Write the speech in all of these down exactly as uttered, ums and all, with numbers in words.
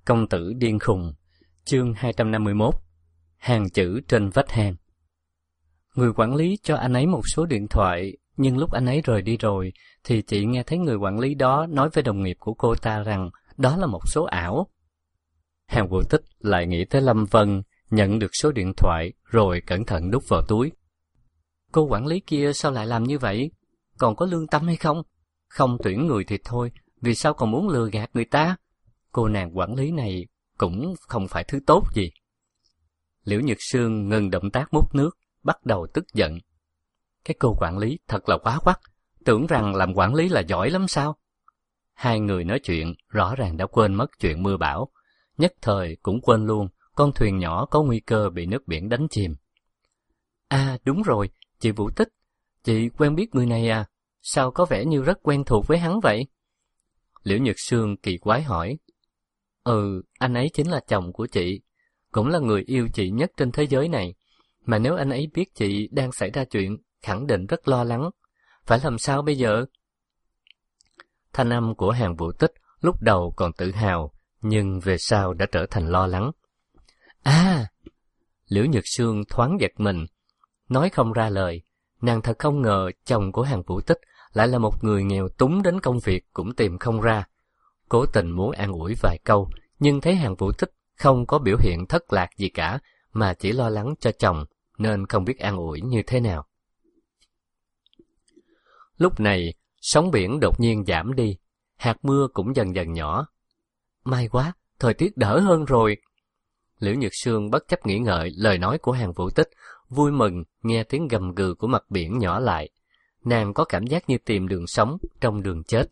Công tử điên khùng. Chương hai trăm năm mươi mốt. Hàng chữ trên vách hang. Người quản lý cho anh ấy một số điện thoại, nhưng lúc anh ấy rời đi rồi, thì chị nghe thấy người quản lý đó nói với đồng nghiệp của cô ta rằng đó là một số ảo. Hàng Vũ Tích lại nghĩ tới Lâm Vân, nhận được số điện thoại rồi cẩn thận đút vào túi. Cô quản lý kia sao lại làm như vậy? Còn có lương tâm hay không? Không tuyển người thì thôi, vì sao còn muốn lừa gạt người ta? Cô nàng quản lý này cũng không phải thứ tốt gì. Liễu Nhược Sương ngừng động tác múc nước, bắt đầu tức giận. Cái cô quản lý thật là quá quắt, tưởng rằng làm quản lý là giỏi lắm sao? Hai người nói chuyện rõ ràng đã quên mất chuyện mưa bão, nhất thời cũng quên luôn con thuyền nhỏ có nguy cơ bị nước biển đánh chìm. À đúng rồi, chị Vũ Tích, chị quen biết người này à? Sao có vẻ như rất quen thuộc với hắn vậy? Liễu Nhược Sương kỳ quái hỏi. Ừ, anh ấy chính là chồng của chị, cũng là người yêu chị nhất trên thế giới này. Mà nếu anh ấy biết chị đang xảy ra chuyện, khẳng định rất lo lắng. Phải làm sao bây giờ? Thanh âm của Hàng Vũ Tích lúc đầu còn tự hào, nhưng về sau đã trở thành lo lắng. À! Liễu Nhược Sương thoáng giật mình, nói không ra lời. Nàng thật không ngờ chồng của Hàng Vũ Tích lại là một người nghèo túng đến công việc cũng tìm không ra. Cố tình muốn an ủi vài câu, nhưng thấy Hàng Vũ Tích không có biểu hiện thất lạc gì cả, mà chỉ lo lắng cho chồng, nên không biết an ủi như thế nào. Lúc này, sóng biển đột nhiên giảm đi, hạt mưa cũng dần dần nhỏ. May quá, thời tiết đỡ hơn rồi. Liễu Nhược Sương bất chấp nghĩ ngợi lời nói của Hàng Vũ Tích, vui mừng nghe tiếng gầm gừ của mặt biển nhỏ lại. Nàng có cảm giác như tìm đường sống trong đường chết.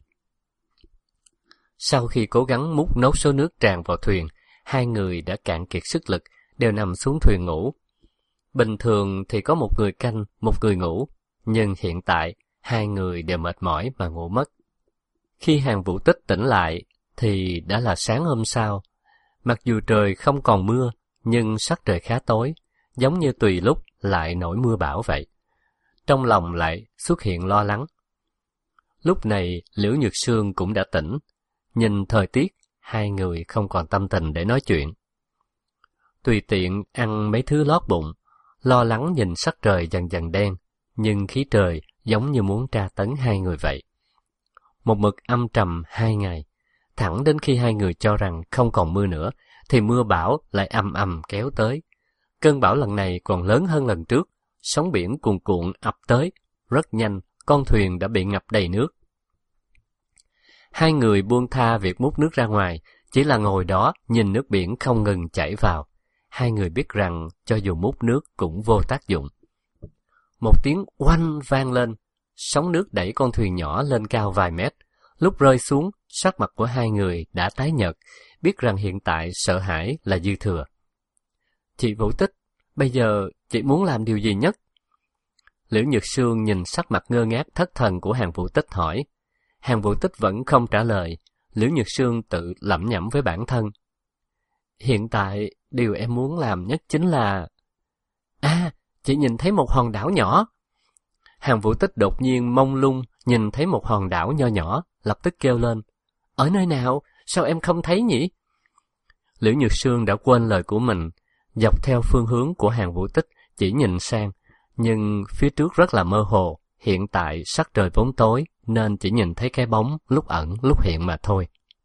Sau khi cố gắng múc nốt số nước tràn vào thuyền, hai người đã cạn kiệt sức lực, đều nằm xuống thuyền ngủ. Bình thường thì có một người canh, một người ngủ, nhưng hiện tại hai người đều mệt mỏi mà ngủ mất. Khi Hàng Vũ Tích tỉnh lại thì đã là sáng hôm sau. Mặc dù trời không còn mưa, nhưng sắc trời khá tối, giống như tùy lúc lại nổi mưa bão vậy. Trong lòng lại xuất hiện lo lắng. Lúc này Liễu Nhược Sương cũng đã tỉnh. Nhìn thời tiết, hai người không còn tâm tình để nói chuyện. Tùy tiện ăn mấy thứ lót bụng, lo lắng nhìn sắc trời dần dần đen, nhưng khí trời giống như muốn tra tấn hai người vậy. Một mực âm trầm hai ngày, thẳng đến khi hai người cho rằng không còn mưa nữa, thì mưa bão lại ầm ầm kéo tới. Cơn bão lần này còn lớn hơn lần trước, sóng biển cuồn cuộn ập tới, rất nhanh, con thuyền đã bị ngập đầy nước. Hai người buông tha việc múc nước ra ngoài, chỉ là ngồi đó nhìn nước biển không ngừng chảy vào. Hai người biết rằng cho dù múc nước cũng vô tác dụng. Một tiếng oanh vang lên, sóng nước đẩy con thuyền nhỏ lên cao vài mét. Lúc rơi xuống, sắc mặt của hai người đã tái nhợt, biết rằng hiện tại sợ hãi là dư thừa. Chị Vũ Tích, bây giờ chị muốn làm điều gì nhất? Liễu Nhược Sương nhìn sắc mặt ngơ ngác thất thần của Hàng Vũ Tích hỏi. Hàng Vũ Tích vẫn không trả lời. Liễu Nhược Sương tự lẩm nhẩm với bản thân. Hiện tại, điều em muốn làm nhất chính là... À, chị nhìn thấy một hòn đảo nhỏ. Hàng Vũ Tích đột nhiên mông lung nhìn thấy một hòn đảo nho nhỏ, lập tức kêu lên. Ở nơi nào? Sao em không thấy nhỉ? Liễu Nhược Sương đã quên lời của mình, dọc theo phương hướng của Hàng Vũ Tích chỉ nhìn sang, nhưng phía trước rất là mơ hồ. Hiện tại sắc trời vốn tối, nên chỉ nhìn thấy cái bóng lúc ẩn lúc hiện mà thôi.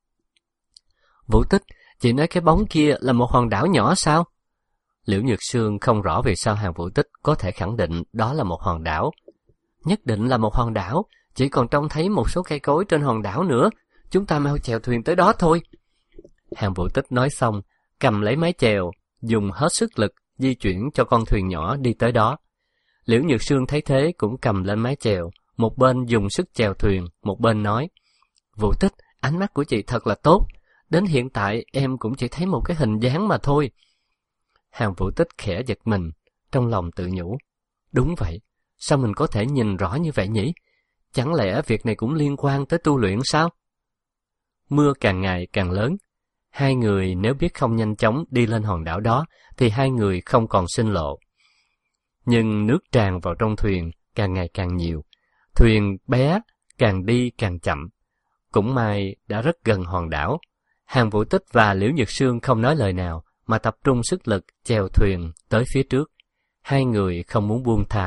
Vũ Tích, chị nói cái bóng kia là một hòn đảo nhỏ sao? Liễu Nhược Sương không rõ vì sao Hàng Vũ Tích có thể khẳng định đó là một hòn đảo. Nhất định là một hòn đảo, chỉ còn trông thấy một số cây cối trên hòn đảo nữa. Chúng ta mau chèo thuyền tới đó thôi. Hàng Vũ Tích nói xong, cầm lấy mái chèo, dùng hết sức lực di chuyển cho con thuyền nhỏ đi tới đó. Liễu Nhược Sương thấy thế cũng cầm lên mái chèo, một bên dùng sức chèo thuyền, một bên nói. Vũ Tích, ánh mắt của chị thật là tốt. Đến hiện tại em cũng chỉ thấy một cái hình dáng mà thôi. Hàng Vũ Tích khẽ giật mình, trong lòng tự nhủ. Đúng vậy, sao mình có thể nhìn rõ như vậy nhỉ? Chẳng lẽ việc này cũng liên quan tới tu luyện sao? Mưa càng ngày càng lớn. Hai người nếu biết không nhanh chóng đi lên hòn đảo đó, thì hai người không còn sinh lộ. Nhưng nước tràn vào trong thuyền càng ngày càng nhiều. Thuyền bé, càng đi càng chậm. Cũng may đã rất gần hòn đảo. Hàn Vũ Tích và Liễu Nhược Sương không nói lời nào, mà tập trung sức lực chèo thuyền tới phía trước. Hai người không muốn buông tha.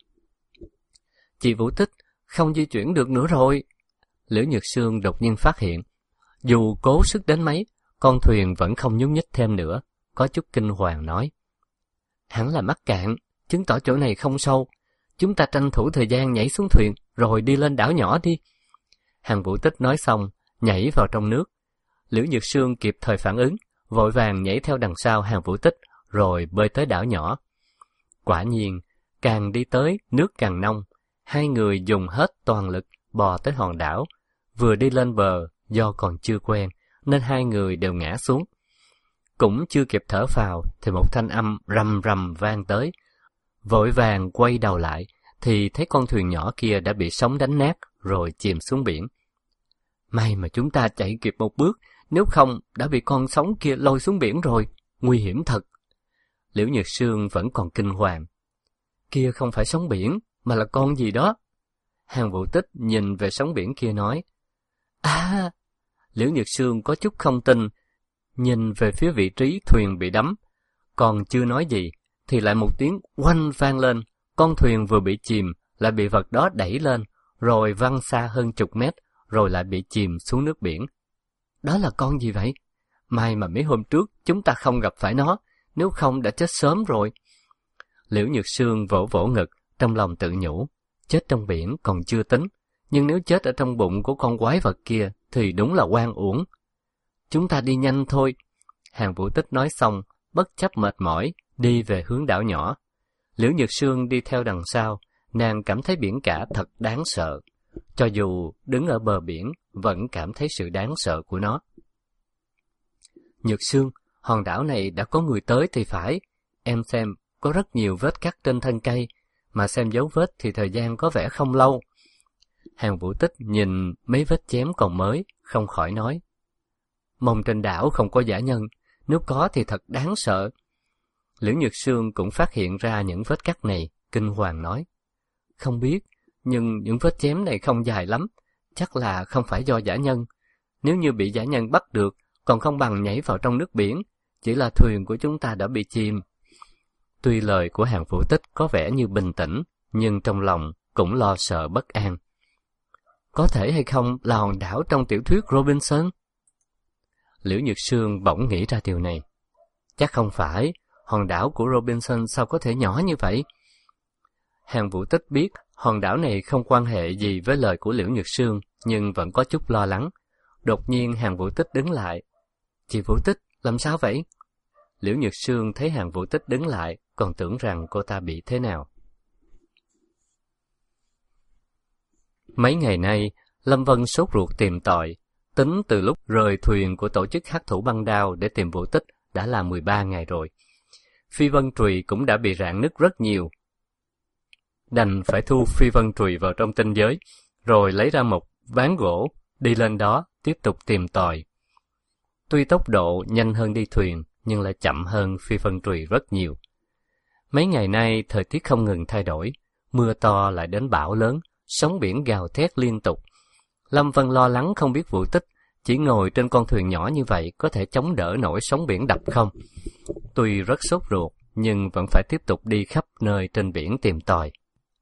Chị Vũ Tích, không di chuyển được nữa rồi. Liễu Nhược Sương đột nhiên phát hiện, dù cố sức đến mấy, con thuyền vẫn không nhúc nhích thêm nữa, có chút kinh hoàng nói. Hẳn là mắc cạn, chứng tỏ chỗ này không sâu. Chúng ta tranh thủ thời gian nhảy xuống thuyền, rồi đi lên đảo nhỏ đi. Hàn Vũ Tích nói xong, nhảy vào trong nước. Liễu Nhược Sương kịp thời phản ứng, vội vàng nhảy theo đằng sau Hàn Vũ Tích, rồi bơi tới đảo nhỏ. Quả nhiên, càng đi tới, nước càng nông. Hai người dùng hết toàn lực bò tới hòn đảo. Vừa đi lên bờ, do còn chưa quen, nên hai người đều ngã xuống. Cũng chưa kịp thở phào, thì một thanh âm rầm rầm vang tới. Vội vàng quay đầu lại, thì thấy con thuyền nhỏ kia đã bị sóng đánh nát, rồi chìm xuống biển. May mà chúng ta chạy kịp một bước, nếu không đã bị con sóng kia lôi xuống biển rồi, nguy hiểm thật. Liễu Nhược Sương vẫn còn kinh hoàng. Kia không phải sóng biển, mà là con gì đó. Hàn Vũ Tích nhìn về sóng biển kia nói. À! Liễu Nhược Sương có chút không tin, nhìn về phía vị trí thuyền bị đắm. Còn chưa nói gì, thì lại một tiếng oanh vang lên. Con thuyền vừa bị chìm, lại bị vật đó đẩy lên, rồi văng xa hơn chục mét, rồi lại bị chìm xuống nước biển. Đó là con gì vậy? May mà mấy hôm trước chúng ta không gặp phải nó, nếu không đã chết sớm rồi. Liễu Nhược Sương vỗ vỗ ngực, trong lòng tự nhủ. Chết trong biển còn chưa tính, nhưng nếu chết ở trong bụng của con quái vật kia thì đúng là oan uổng. Chúng ta đi nhanh thôi. Hàn Vũ Tích nói xong, bất chấp mệt mỏi, đi về hướng đảo nhỏ. Liễu Nhược Sương đi theo đằng sau, nàng cảm thấy biển cả thật đáng sợ. Cho dù đứng ở bờ biển, vẫn cảm thấy sự đáng sợ của nó. Nhược Sương, hòn đảo này đã có người tới thì phải. Em xem, có rất nhiều vết cắt trên thân cây, mà xem dấu vết thì thời gian có vẻ không lâu. Hàn Vũ Tích nhìn mấy vết chém còn mới, không khỏi nói. Mong trên đảo không có dã nhân, nếu có thì thật đáng sợ. Liễu Nhược Sương cũng phát hiện ra những vết cắt này, kinh hoàng nói. Không biết, nhưng những vết chém này không dài lắm, chắc là không phải do dã nhân. Nếu như bị dã nhân bắt được, còn không bằng nhảy vào trong nước biển, chỉ là thuyền của chúng ta đã bị chìm. Tuy lời của Hàn Vũ Tích có vẻ như bình tĩnh, nhưng trong lòng cũng lo sợ bất an. Có thể hay không là hòn đảo trong tiểu thuyết Robinson? Liễu Nhược Sương bỗng nghĩ ra điều này. Chắc không phải, hòn đảo của Robinson sao có thể nhỏ như vậy? Hàn Vũ Tích biết hòn đảo này không quan hệ gì với lời của Liễu Nhược Sương, nhưng vẫn có chút lo lắng. Đột nhiên Hàn Vũ Tích đứng lại. Chị Vũ Tích, làm sao vậy? Liễu Nhược Sương thấy Hàn Vũ Tích đứng lại, còn tưởng rằng cô ta bị thế nào. Mấy ngày nay, Lâm Vân sốt ruột tìm tòi. Tính từ lúc rời thuyền của tổ chức hắc thủ băng đao để tìm Vũ Tích đã là mười ba ngày rồi. Phi vân trùy cũng đã bị rạn nứt rất nhiều. Đành phải thu phi vân trùy vào trong tinh giới, rồi lấy ra một ván gỗ, đi lên đó, tiếp tục tìm tòi. Tuy tốc độ nhanh hơn đi thuyền, nhưng lại chậm hơn phi vân trùy rất nhiều. Mấy ngày nay, thời tiết không ngừng thay đổi, mưa to lại đến bão lớn, sóng biển gào thét liên tục. Lâm Vân lo lắng không biết Vũ Tích chỉ ngồi trên con thuyền nhỏ như vậy có thể chống đỡ nổi sóng biển đập không. Tuy rất sốt ruột, nhưng vẫn phải tiếp tục đi khắp nơi trên biển tìm tòi.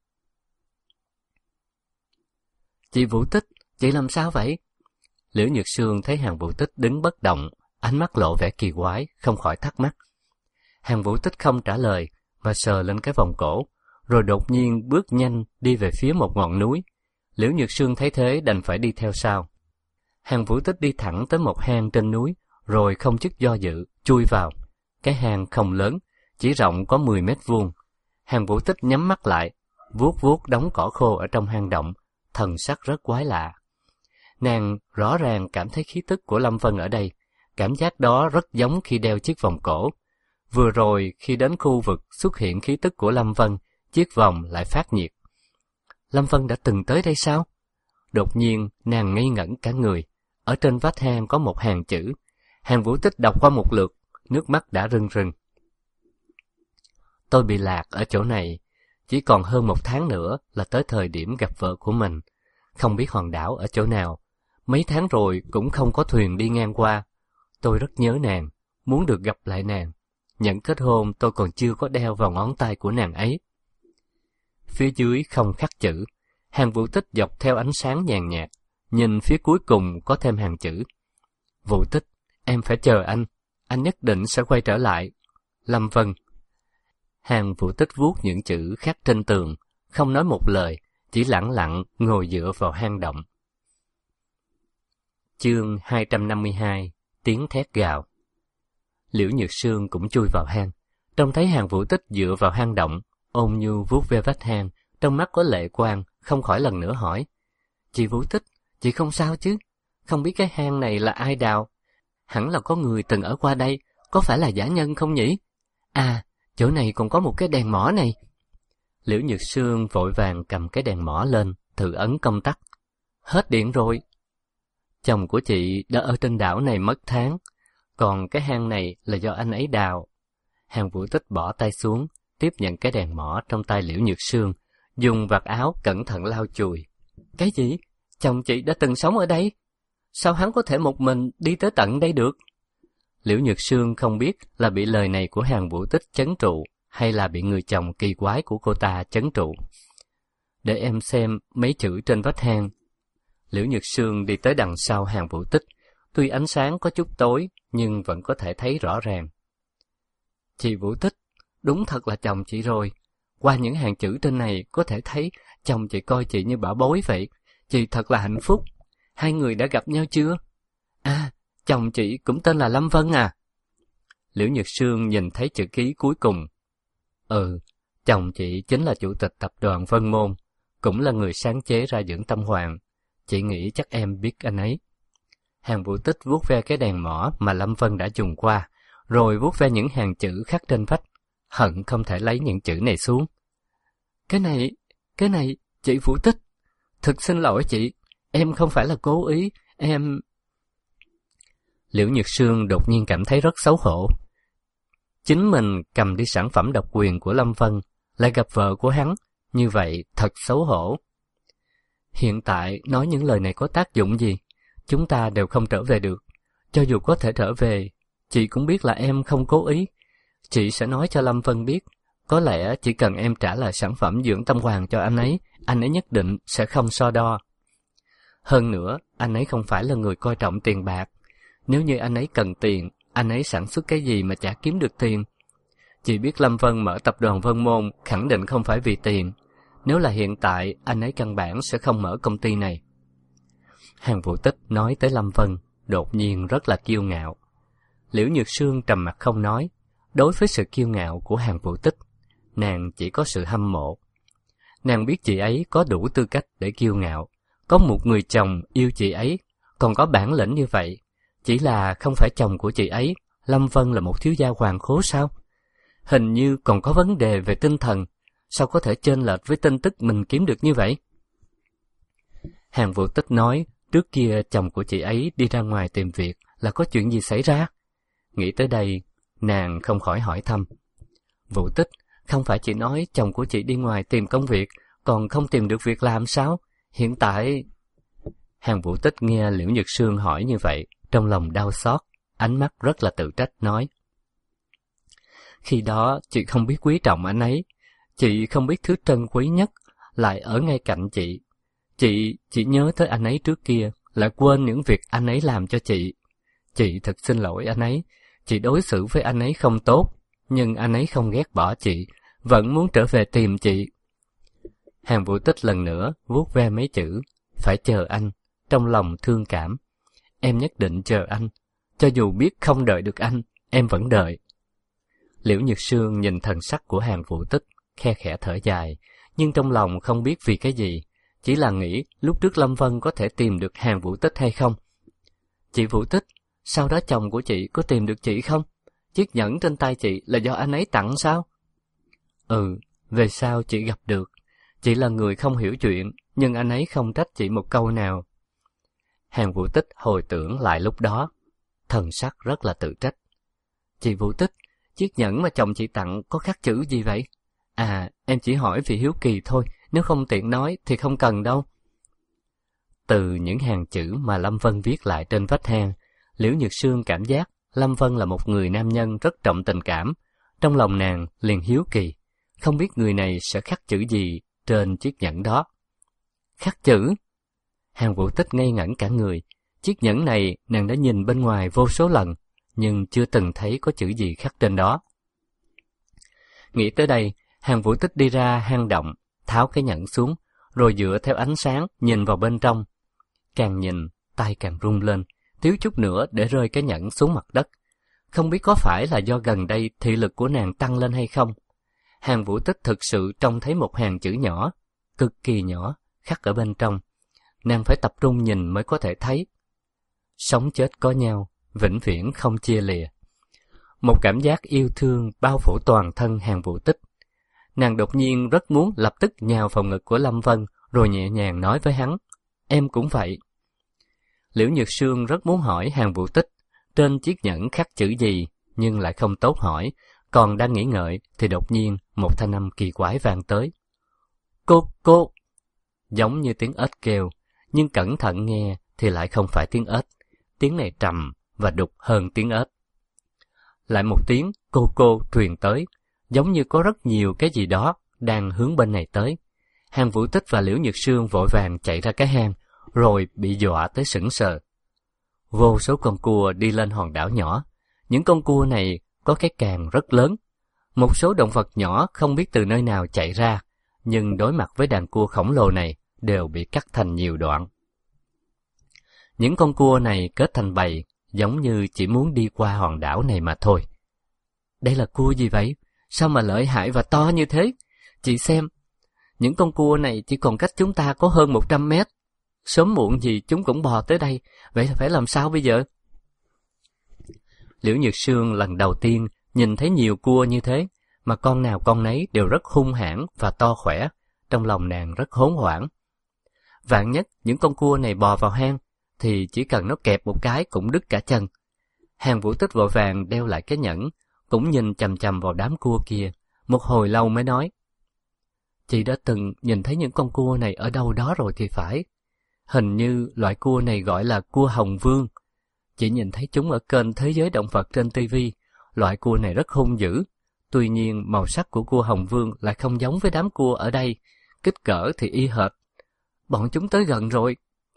Chị Vũ Tích, chị làm sao vậy? Liễu Nhược Sương thấy Hàn Vũ Tích đứng bất động, ánh mắt lộ vẻ kỳ quái, không khỏi thắc mắc. Hàn Vũ Tích không trả lời, mà sờ lên cái vòng cổ, rồi đột nhiên bước nhanh đi về phía một ngọn núi. Liễu Nhược Sương thấy thế đành phải đi theo sau. Hàn Vũ Tích đi thẳng tới một hang trên núi, rồi không chút do dự, chui vào. Cái hang không lớn, chỉ rộng có mười mét vuông. Hàn Vũ Tích nhắm mắt lại, vuốt vuốt đống cỏ khô ở trong hang động, thần sắc rất quái lạ. Nàng rõ ràng cảm thấy khí tức của Lâm Vân ở đây, cảm giác đó rất giống khi đeo chiếc vòng cổ. Vừa rồi khi đến khu vực xuất hiện khí tức của Lâm Vân, chiếc vòng lại phát nhiệt. Lâm Vân đã từng tới đây sao? Đột nhiên nàng ngây ngẩn cả người. Ở trên vách hang có một hàng chữ. Hàn Vũ Tích đọc qua một lượt, nước mắt đã rưng rưng. Tôi bị lạc ở chỗ này, chỉ còn hơn một tháng nữa là tới thời điểm gặp vợ của mình. Không biết hòn đảo ở chỗ nào, mấy tháng rồi cũng không có thuyền đi ngang qua, Tôi rất nhớ nàng, muốn được gặp lại nàng. Nhẫn kết hôn tôi còn chưa có đeo vào ngón tay của nàng ấy. Phía dưới không khắc chữ, Hàng Vũ Tích dọc theo ánh sáng nhàn nhạt, nhìn phía cuối cùng có thêm hàng chữ. Vũ Tích, em phải chờ anh, anh nhất định sẽ quay trở lại. Lâm Vân. Hàng Vũ Tích vuốt những chữ khắc trên tường, không nói một lời, chỉ lẳng lặng ngồi dựa vào hang động. Chương hai trăm năm mươi hai, tiếng thét gào. Liễu Nhược Sương cũng chui vào hang, trông thấy Hàng Vũ Tích dựa vào hang động, ôn nhu vuốt ve vách hang, trong mắt có lệ quang, không khỏi lần nữa hỏi: Chị Vũ Tích, chị không sao chứ? Không biết cái hang này là ai đào? Hẳn là có người từng ở qua đây, có phải là giả nhân không nhỉ? À, chỗ này còn có một cái đèn mỏ này. Liễu Nhược Sương vội vàng cầm cái đèn mỏ lên, thử ấn công tắc. Hết điện rồi. Chồng của chị đã ở trên đảo này mất tháng, còn cái hang này là do anh ấy đào. Hàng Vũ Tích bỏ tay xuống, tiếp nhận cái đèn mỏ trong tay Liễu Nhược Sương, dùng vạt áo cẩn thận lau chùi. Cái gì? Chồng chị đã từng sống ở đây? Sao hắn có thể một mình đi tới tận đây được? Liễu Nhược Sương không biết là bị lời này của Hàng Vũ Tích trấn trụ, hay là bị người chồng kỳ quái của cô ta trấn trụ. Để em xem mấy chữ trên vách hang. Liễu Nhược Sương đi tới đằng sau Hàng Vũ Tích, tuy ánh sáng có chút tối, nhưng vẫn có thể thấy rõ ràng. Chị Vũ Tích, đúng thật là chồng chị rồi. Qua những hàng chữ trên này có thể thấy chồng chị coi chị như bảo bối vậy. Chị thật là hạnh phúc. Hai người đã gặp nhau chưa? À, chồng chị cũng tên là Lâm Vân à? Liễu Nhược Sương nhìn thấy chữ ký cuối cùng. Ừ, chồng chị chính là chủ tịch tập đoàn Vân Môn, cũng là người sáng chế ra Dưỡng Tâm Hoàng. Chị nghĩ chắc em biết anh ấy. Hàng Vũ Tích vuốt ve cái đèn mỏ mà Lâm Vân đã dùng qua, rồi vuốt ve những hàng chữ khắc trên vách, hận không thể lấy những chữ này xuống. Cái này, cái này, chị Vũ Tích, thực xin lỗi chị, em không phải là cố ý, em... Liễu Nhược Sương đột nhiên cảm thấy rất xấu hổ. Chính mình cầm đi sản phẩm độc quyền của Lâm Vân, lại gặp vợ của hắn, như vậy thật xấu hổ. Hiện tại nói những lời này có tác dụng gì? Chúng ta đều không trở về được. Cho dù có thể trở về, chị cũng biết là em không cố ý. Chị sẽ nói cho Lâm Vân biết, có lẽ chỉ cần em trả lại sản phẩm Dưỡng Tâm Hoàng cho anh ấy, anh ấy nhất định sẽ không so đo. Hơn nữa, anh ấy không phải là người coi trọng tiền bạc. Nếu như anh ấy cần tiền, anh ấy sản xuất cái gì mà chả kiếm được tiền. Chị biết Lâm Vân mở tập đoàn Vân Môn khẳng định không phải vì tiền. Nếu là hiện tại, anh ấy căn bản sẽ không mở công ty này. Hàng Vũ Tích nói tới Lâm Vân, đột nhiên rất là kiêu ngạo. Liễu Nhược Sương trầm mặt không nói. Đối với sự kiêu ngạo của Hàng Vũ Tích, nàng chỉ có sự hâm mộ. Nàng biết chị ấy có đủ tư cách để kiêu ngạo. Có một người chồng yêu chị ấy, còn có bản lĩnh như vậy. Chỉ là không phải chồng của chị ấy, Lâm Vân là một thiếu gia hoàng khố sao? Hình như còn có vấn đề về tinh thần. Sao có thể chênh lệch với tin tức mình kiếm được như vậy? Hàng Vũ Tích nói, trước kia chồng của chị ấy đi ra ngoài tìm việc là có chuyện gì xảy ra? Nghĩ tới đây, nàng không khỏi hỏi thăm. Vũ Tích, không phải chị nói chồng của chị đi ngoài tìm công việc, còn không tìm được việc làm sao? Hiện tại... Hàng Vũ Tích nghe Liễu Nhược Sương hỏi như vậy, trong lòng đau xót, ánh mắt rất là tự trách nói. Khi đó, chị không biết quý trọng anh ấy. Chị không biết thứ trân quý nhất lại ở ngay cạnh chị. Chị chỉ nhớ tới anh ấy trước kia, lại quên những việc anh ấy làm cho chị. Chị thật xin lỗi anh ấy. Chị đối xử với anh ấy không tốt, nhưng anh ấy không ghét bỏ chị, vẫn muốn trở về tìm chị. Hàng Vũ Tích lần nữa vuốt ve mấy chữ, phải chờ anh, trong lòng thương cảm. Em nhất định chờ anh, cho dù biết không đợi được anh, em vẫn đợi. Liễu Nhược Sương nhìn thần sắc của Hàng Vũ Tích, khe khẽ thở dài, nhưng trong lòng không biết vì cái gì, chỉ là nghĩ lúc trước Lâm Vân có thể tìm được Hàng Vũ Tích hay không. Chị Vũ Tích, sau đó chồng của chị có tìm được chị không? Chiếc nhẫn trên tay chị là do anh ấy tặng sao? Ừ, về sau chị gặp được. Chị là người không hiểu chuyện, nhưng anh ấy không trách chị một câu nào. Hàng Vũ Tích hồi tưởng lại lúc đó, thần sắc rất là tự trách. Chị Vũ Tích, chiếc nhẫn mà chồng chị tặng có khắc chữ gì vậy? À, em chỉ hỏi vì hiếu kỳ thôi, nếu không tiện nói thì không cần đâu. Từ những hàng chữ mà Lâm Vân viết lại trên vách hang, Liễu Nhược Sương cảm giác Lâm Vân là một người nam nhân rất trọng tình cảm. Trong lòng nàng liền hiếu kỳ, không biết người này sẽ khắc chữ gì trên chiếc nhẫn đó. Khắc chữ? Hàn Vũ Tích ngây ngẩn cả người. Chiếc nhẫn này nàng đã nhìn bên ngoài vô số lần, nhưng chưa từng thấy có chữ gì khắc trên đó. Nghĩ tới đây, Hàn Vũ Tích đi ra hang động, tháo cái nhẫn xuống, rồi dựa theo ánh sáng nhìn vào bên trong. Càng nhìn, tay càng run lên, thiếu chút nữa để rơi cái nhẫn xuống mặt đất. Không biết có phải là do gần đây thị lực của nàng tăng lên hay không. Hàn Vũ Tích thực sự trông thấy một hàng chữ nhỏ, cực kỳ nhỏ, khắc ở bên trong. Nàng phải tập trung nhìn mới có thể thấy. Sống chết có nhau, vĩnh viễn không chia lìa. Một cảm giác yêu thương bao phủ toàn thân Hàn Vũ Tích. Nàng đột nhiên rất muốn lập tức nhào vào ngực của Lâm Vân, rồi nhẹ nhàng nói với hắn, em cũng vậy. Liễu Nhược Sương rất muốn hỏi Hàn Vũ Tích trên chiếc nhẫn khắc chữ gì, nhưng lại không tốt hỏi, còn đang nghĩ ngợi thì đột nhiên một thanh âm kỳ quái vang tới. Cô, cô! Giống như tiếng ếch kêu, nhưng cẩn thận nghe thì lại không phải tiếng ếch. Tiếng này trầm và đục hơn tiếng ếch. Lại một tiếng cô cô truyền tới, giống như có rất nhiều cái gì đó đang hướng bên này tới. Hàn Vũ Tích và Liễu Nhược Sương vội vàng chạy ra cái hang, rồi bị dọa tới sững sờ. Vô số con cua đi lên hòn đảo nhỏ. Những con cua này có cái càng rất lớn. Một số động vật nhỏ không biết từ nơi nào chạy ra, nhưng đối mặt với đàn cua khổng lồ này đều bị cắt thành nhiều đoạn. Những con cua này kết thành bầy, giống như chỉ muốn đi qua hòn đảo này mà thôi. Đây là cua gì vậy? Sao mà lợi hại và to như thế? Chị xem, những con cua này chỉ còn cách chúng ta có hơn một trăm mét. Sớm muộn gì chúng cũng bò tới đây, vậy là phải làm sao bây giờ? Liễu Nhược Sương lần đầu tiên nhìn thấy nhiều cua như thế, mà con nào con nấy đều rất hung hãn và to khỏe, trong lòng nàng rất hỗn hoảng. Vạn nhất những con cua này bò vào hang, thì chỉ cần nó kẹp một cái cũng đứt cả chân. Hàn Vũ Tích vội vàng đeo lại cái nhẫn, cũng nhìn chằm chằm vào đám cua kia, một hồi lâu mới nói. Chị đã từng nhìn thấy những con cua này ở đâu đó rồi thì phải. Hình như loại cua này gọi là cua hồng vương. Chị nhìn thấy chúng ở kênh Thế giới động vật trên ti vi. Loại cua này rất hung dữ. Tuy nhiên màu sắc của cua hồng vương lại không giống với đám cua ở đây. Kích cỡ thì y hệt. Bọn chúng tới gần rồi.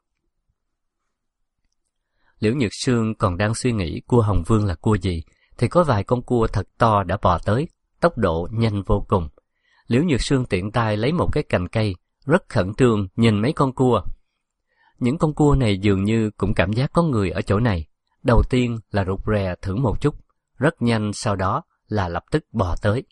Liễu Nhược Sương còn đang suy nghĩ cua hồng vương là cua gì, thì có vài con cua thật to đã bò tới, tốc độ nhanh vô cùng. Liễu Nhược Sương tiện tay lấy một cái cành cây, rất khẩn trương nhìn mấy con cua. Những con cua này dường như cũng cảm giác có người ở chỗ này. Đầu tiên là rụt rè thử một chút, rất nhanh sau đó là lập tức bò tới.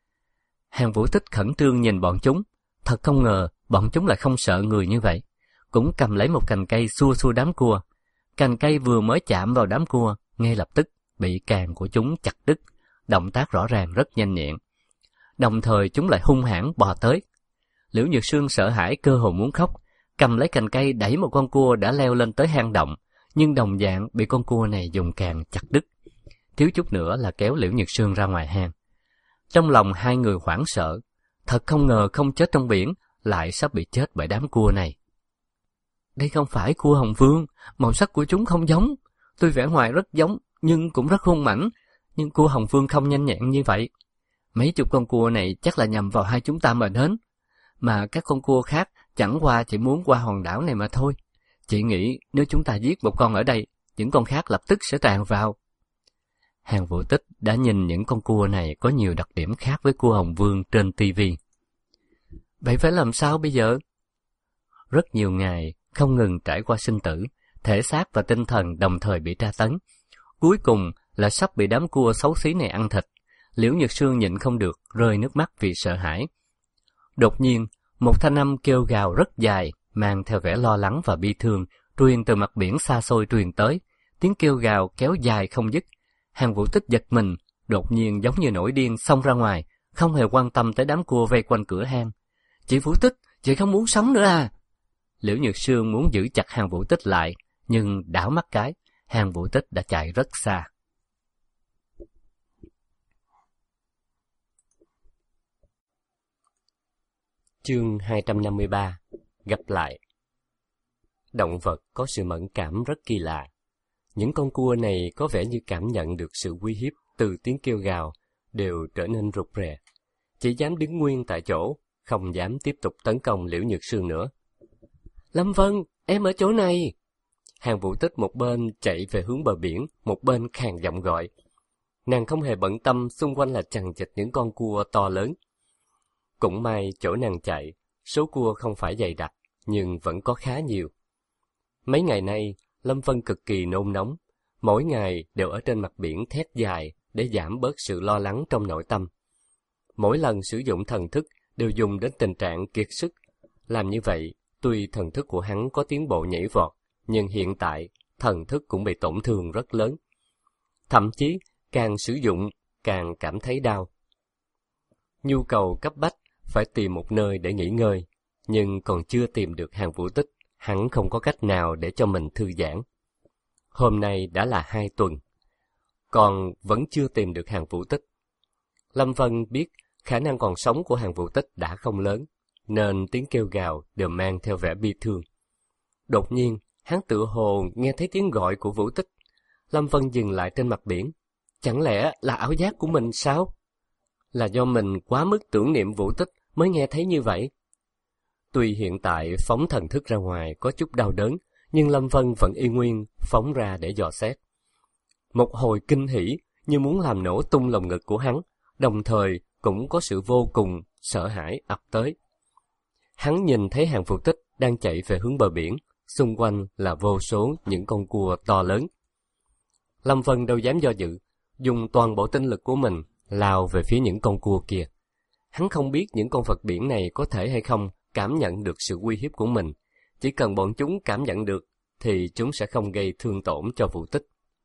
Hàn Vũ Tích khẩn trương nhìn bọn chúng, thật không ngờ bọn chúng lại không sợ người như vậy. Cũng cầm lấy một cành cây xua xua đám cua. Cành cây vừa mới chạm vào đám cua, ngay lập tức bị càng của chúng chặt đứt, động tác rõ ràng rất nhanh nhẹn. Đồng thời chúng lại hung hãn bò tới. Liễu Nhược Sương sợ hãi cơ hồ muốn khóc, cầm lấy cành cây đẩy một con cua đã leo lên tới hang động, nhưng đồng dạng bị con cua này dùng càng chặt đứt. Thiếu chút nữa là kéo Liễu Nhược Sương ra ngoài hang. Trong lòng hai người hoảng sợ, thật không ngờ không chết trong biển, lại sắp bị chết bởi đám cua này. Đây không phải cua hồng vương, màu sắc của chúng không giống. Tuy vẻ ngoài rất giống, nhưng cũng rất hung mãnh. Nhưng cua hồng vương không nhanh nhẹn như vậy. Mấy chục con cua này chắc là nhằm vào hai chúng ta mà đến. Mà các con cua khác chẳng qua chỉ muốn qua hòn đảo này mà thôi. Chị nghĩ nếu chúng ta giết một con ở đây, những con khác lập tức sẽ tràn vào. Hàn Vũ Tích đã nhìn những con cua này có nhiều đặc điểm khác với cua hồng vương trên ti vi. Vậy phải làm sao bây giờ? Rất nhiều ngày không ngừng trải qua sinh tử, thể xác và tinh thần đồng thời bị tra tấn. Cuối cùng là sắp bị đám cua xấu xí này ăn thịt. Liễu Nhược Sương nhịn không được, rơi nước mắt vì sợ hãi. Đột nhiên, một thanh âm kêu gào rất dài, mang theo vẻ lo lắng và bi thương, truyền từ mặt biển xa xôi truyền tới. Tiếng kêu gào kéo dài không dứt. Hàn Vũ Tích giật mình, đột nhiên giống như nổi điên xông ra ngoài, không hề quan tâm tới đám cua vây quanh cửa hang. Chị Vũ Tích, chị không muốn sống nữa à? Liễu Nhược Sương muốn giữ chặt Hàn Vũ Tích lại, nhưng đảo mắt cái, Hàn Vũ Tích đã chạy rất xa. Chương hai trăm năm mươi ba. Gặp lại. Động vật có sự mẫn cảm rất kỳ lạ. Những con cua này có vẻ như cảm nhận được sự uy hiếp từ tiếng kêu gào, đều trở nên rụt rè, chỉ dám đứng nguyên tại chỗ, không dám tiếp tục tấn công Liễu Nhược Sương nữa. Lâm Vân, em ở chỗ này! Hàng Vũ Tích một bên chạy về hướng bờ biển, một bên khàn giọng gọi. Nàng không hề bận tâm xung quanh là chằng chịt những con cua to lớn. Cũng may chỗ nàng chạy, số cua không phải dày đặc, nhưng vẫn có khá nhiều. Mấy ngày nay, Lâm Vân cực kỳ nôn nóng, mỗi ngày đều ở trên mặt biển thét dài để giảm bớt sự lo lắng trong nội tâm. Mỗi lần sử dụng thần thức đều dùng đến tình trạng kiệt sức. Làm như vậy, tuy thần thức của hắn có tiến bộ nhảy vọt, nhưng hiện tại thần thức cũng bị tổn thương rất lớn. Thậm chí, càng sử dụng, càng cảm thấy đau. Nhu cầu cấp bách phải tìm một nơi để nghỉ ngơi, nhưng còn chưa tìm được Hàng Vũ Tích, hắn không có cách nào để cho mình thư giãn. Hôm nay đã là hai tuần, còn vẫn chưa tìm được Hàng Vũ Tích. Lâm Vân biết khả năng còn sống của Hàng Vũ Tích đã không lớn, nên tiếng kêu gào đều mang theo vẻ bi thương. Đột nhiên, hắn tự hồ nghe thấy tiếng gọi của Vũ Tích. Lâm Vân dừng lại trên mặt biển. Chẳng lẽ là ảo giác của mình sao? Là do mình quá mức tưởng niệm Vũ Tích mới nghe thấy như vậy. Tuy hiện tại phóng thần thức ra ngoài có chút đau đớn, nhưng Lâm Vân vẫn y nguyên phóng ra để dò xét. Một hồi kinh hỉ như muốn làm nổ tung lồng ngực của hắn, đồng thời cũng có sự vô cùng sợ hãi ập tới. Hắn nhìn thấy Hàng Vũ Tích đang chạy về hướng bờ biển, xung quanh là vô số những con cua to lớn. Lâm Vân đâu dám do dự, dùng toàn bộ tinh lực của mình lao về phía những con cua kia. Hắn không biết những con vật biển này có thể hay không cảm nhận được sự uy hiếp của mình. Chỉ cần bọn chúng cảm nhận được, thì chúng sẽ không gây thương tổn cho Vũ Tích.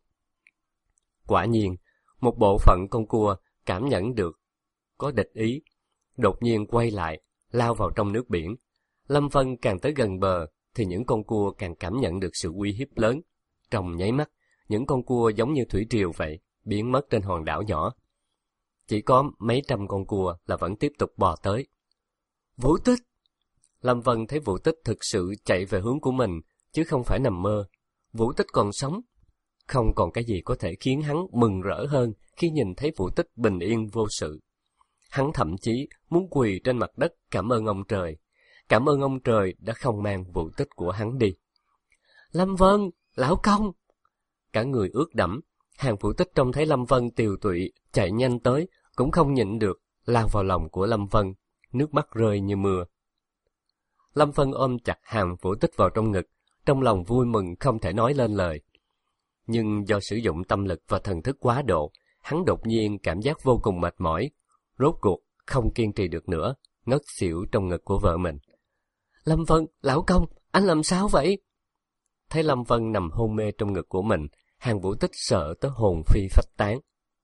Quả nhiên, một bộ phận con cua cảm nhận được có địch ý, đột nhiên quay lại, lao vào trong nước biển. Lâm Vân càng tới gần bờ, thì những con cua càng cảm nhận được sự uy hiếp lớn. Trong nháy mắt, những con cua giống như thủy triều vậy, biến mất trên hòn đảo nhỏ. Chỉ có mấy trăm con cua là vẫn tiếp tục bò tới. Vũ Tích! Lâm Vân thấy Vũ Tích thực sự chạy về hướng của mình, chứ không phải nằm mơ. Vũ Tích còn sống. Không còn cái gì có thể khiến hắn mừng rỡ hơn khi nhìn thấy Vũ Tích bình yên vô sự. Hắn thậm chí muốn quỳ trên mặt đất cảm ơn ông trời. Cảm ơn ông trời đã không mang Vũ Tích của hắn đi. Lâm Vân! Lão công! Cả người ướt đẫm, Hàng Vũ Tích trông thấy Lâm Vân tiều tụy chạy nhanh tới, cũng không nhịn được, lao vào lòng của Lâm Vân, nước mắt rơi như mưa. Lâm Vân ôm chặt Hàng Vũ Tích vào trong ngực, trong lòng vui mừng không thể nói lên lời. Nhưng do sử dụng tâm lực và thần thức quá độ, hắn đột nhiên cảm giác vô cùng mệt mỏi, rốt cuộc không kiên trì được nữa, ngất xỉu trong ngực của vợ mình. Lâm Vân, lão công, anh làm sao vậy? Thấy Lâm Vân nằm hôn mê trong ngực của mình, Hàng Vũ Tích sợ tới hồn phi phách tán.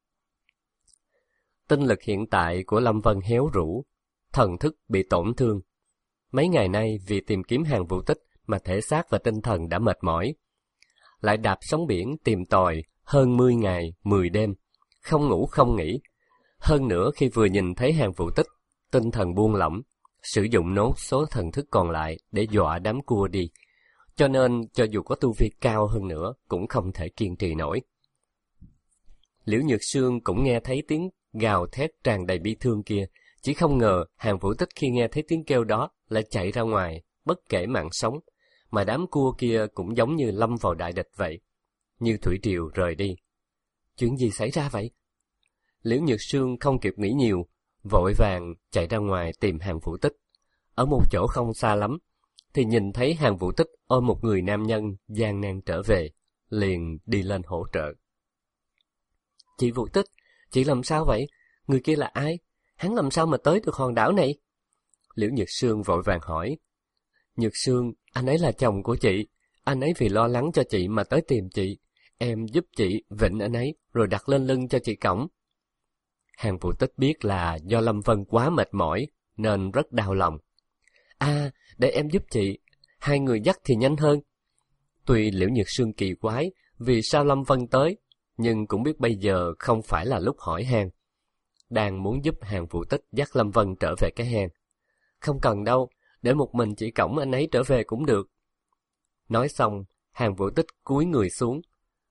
Tinh lực hiện tại của Lâm Vân héo rũ, thần thức bị tổn thương. Mấy ngày nay vì tìm kiếm Hàng Vũ Tích mà thể xác và tinh thần đã mệt mỏi. Lại đạp sóng biển tìm tòi hơn mười ngày, mười đêm, không ngủ không nghỉ. Hơn nữa khi vừa nhìn thấy Hàng Vũ Tích, tinh thần buông lỏng, sử dụng nốt số thần thức còn lại để dọa đám cua đi. Cho nên, cho dù có tu vi cao hơn nữa, cũng không thể kiên trì nổi. Liễu Nhược Sương cũng nghe thấy tiếng gào thét tràn đầy bi thương kia, chỉ không ngờ Hàng Vũ Tích khi nghe thấy tiếng kêu đó lại chạy ra ngoài, bất kể mạng sống, mà đám cua kia cũng giống như lâm vào đại địch vậy, như thủy triều rời đi. Chuyện gì xảy ra vậy? Liễu Nhược Sương không kịp nghĩ nhiều, vội vàng chạy ra ngoài tìm Hàng Vũ Tích. Ở một chỗ không xa lắm, thì nhìn thấy Hàng Vũ Tích ôm một người nam nhân gian nan trở về, liền đi lên hỗ trợ. Chị Vũ Tích, chị làm sao vậy? Người kia là ai? Hắn làm sao mà tới được hòn đảo này? Liễu Nhược Sương vội vàng hỏi. Nhược Sương, anh ấy là chồng của chị. Anh ấy vì lo lắng cho chị mà tới tìm chị. Em giúp chị vịnh anh ấy rồi đặt lên lưng cho chị cõng. Hàng Vũ Tích biết là do Lâm Vân quá mệt mỏi nên rất đau lòng. À, để em giúp chị. Hai người dắt thì nhanh hơn. Tuy Liễu Nhược Sương kỳ quái vì sao Lâm Vân tới, nhưng cũng biết bây giờ không phải là lúc hỏi han. Đang muốn giúp Hàng Vũ Tích dắt Lâm Vân trở về cái hang. Không cần đâu, để một mình chị cõng anh ấy trở về cũng được. Nói xong, Hàng Vũ Tích cúi người xuống.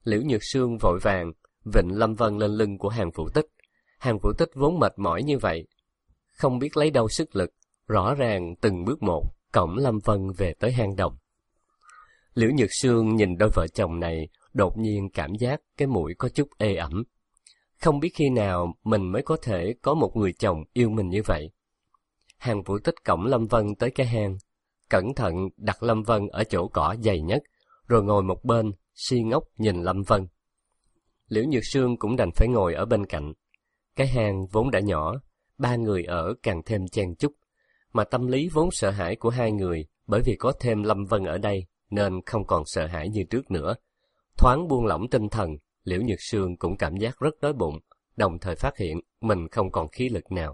Liễu Nhược Sương vội vàng vịnh Lâm Vân lên lưng của Hàn Vũ Tích. Hàn Vũ Tích vốn mệt mỏi như vậy, không biết lấy đâu sức lực, rõ ràng từng bước một cõng Lâm Vân về tới hang động. Liễu Nhược Sương nhìn đôi vợ chồng này, đột nhiên cảm giác cái mũi có chút ê ẩm. Không biết khi nào mình mới có thể có một người chồng yêu mình như vậy. Hàn Vũ Tích cõng Lâm Vân tới cái hang, cẩn thận đặt Lâm Vân ở chỗ cỏ dày nhất, rồi ngồi một bên, si ngốc nhìn Lâm Vân. Liễu Nhược Sương cũng đành phải ngồi ở bên cạnh. Cái hang vốn đã nhỏ, ba người ở càng thêm chen chúc, mà tâm lý vốn sợ hãi của hai người bởi vì có thêm Lâm Vân ở đây nên không còn sợ hãi như trước nữa. Thoáng buông lỏng tinh thần, Liễu Nhược Sương cũng cảm giác rất đói bụng, đồng thời phát hiện mình không còn khí lực nào.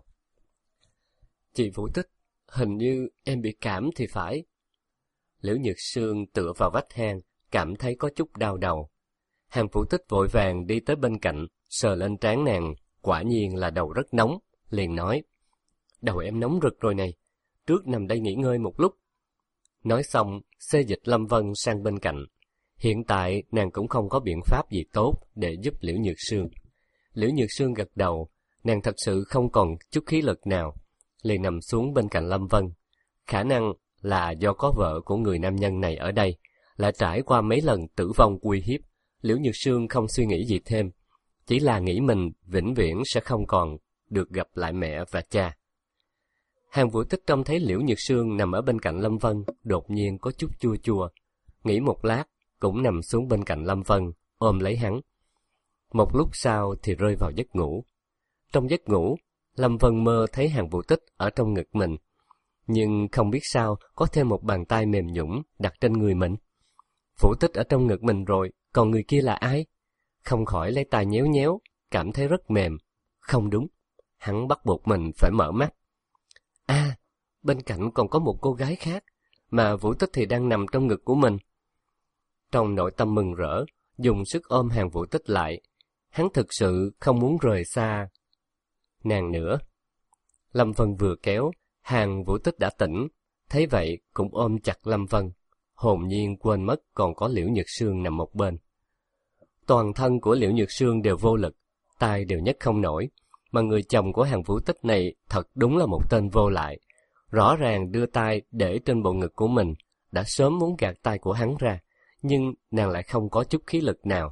Chị Vũ Tích, hình như em bị cảm thì phải. Liễu Nhược Sương tựa vào vách hang, cảm thấy có chút đau đầu. Hàn Vũ Tích vội vàng đi tới bên cạnh, sờ lên trán nàng, quả nhiên là đầu rất nóng, liền nói: Đầu em nóng rực rồi này, trước nằm đây nghỉ ngơi một lúc. Nói xong, xê dịch Lâm Vân sang bên cạnh. Hiện tại nàng cũng không có biện pháp gì tốt để giúp Liễu Nhược Sương. Liễu Nhược Sương gật đầu, nàng thật sự không còn chút khí lực nào, liền nằm xuống bên cạnh Lâm Vân. Khả năng là do có vợ của người nam nhân này ở đây, lại trải qua mấy lần tử vong uy hiếp. Liễu Nhược Sương không suy nghĩ gì thêm, chỉ là nghĩ mình vĩnh viễn sẽ không còn được gặp lại mẹ và cha. Hàn Vũ Tích trông thấy Liễu Nhược Sương nằm ở bên cạnh Lâm Vân, đột nhiên có chút chua chua. Nghĩ một lát, cũng nằm xuống bên cạnh Lâm Vân, ôm lấy hắn. Một lúc sau thì rơi vào giấc ngủ. Trong giấc ngủ, Lâm Vân mơ thấy Hàn Vũ Tích ở trong ngực mình, nhưng không biết sao có thêm một bàn tay mềm nhũn đặt trên người mình. Vũ Tích ở trong ngực mình rồi, còn người kia là ai? Không khỏi lấy tay nhéo nhéo, cảm thấy rất mềm. Không đúng, hắn bắt buộc mình phải mở mắt. À, bên cạnh còn có một cô gái khác, mà Vũ Tích thì đang nằm trong ngực của mình. Trong nội tâm mừng rỡ, dùng sức ôm Hàn Vũ Tích lại. Hắn thực sự không muốn rời xa nàng nữa. Lâm Vân vừa kéo, Hàn Vũ Tích đã tỉnh, thấy vậy cũng ôm chặt Lâm Vân, hồn nhiên quên mất còn có Liễu Nhược Sương nằm một bên. Toàn thân của Liễu Nhược Sương đều vô lực, tay đều nhấc không nổi, mà người chồng của Hàn Vũ Tích này thật đúng là một tên vô lại. Rõ ràng đưa tay để trên bộ ngực của mình, đã sớm muốn gạt tay của hắn ra, nhưng nàng lại không có chút khí lực nào.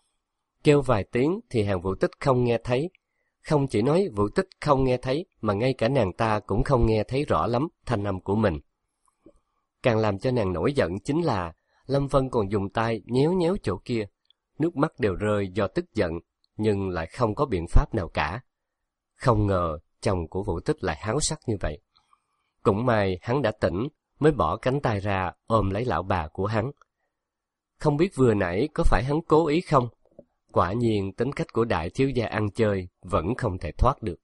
Kêu vài tiếng thì Hàn Vũ Tích không nghe thấy. Không chỉ nói Vũ Tích không nghe thấy, mà ngay cả nàng ta cũng không nghe thấy rõ lắm thanh âm của mình. Càng làm cho nàng nổi giận chính là Lâm Vân còn dùng tay nhéo nhéo chỗ kia, nước mắt đều rơi do tức giận, nhưng lại không có biện pháp nào cả. Không ngờ chồng của Vũ Tích lại háo sắc như vậy. Cũng may hắn đã tỉnh, mới bỏ cánh tay ra ôm lấy lão bà của hắn. Không biết vừa nãy có phải hắn cố ý không? Quả nhiên tính cách của đại thiếu gia ăn chơi vẫn không thể thoát được.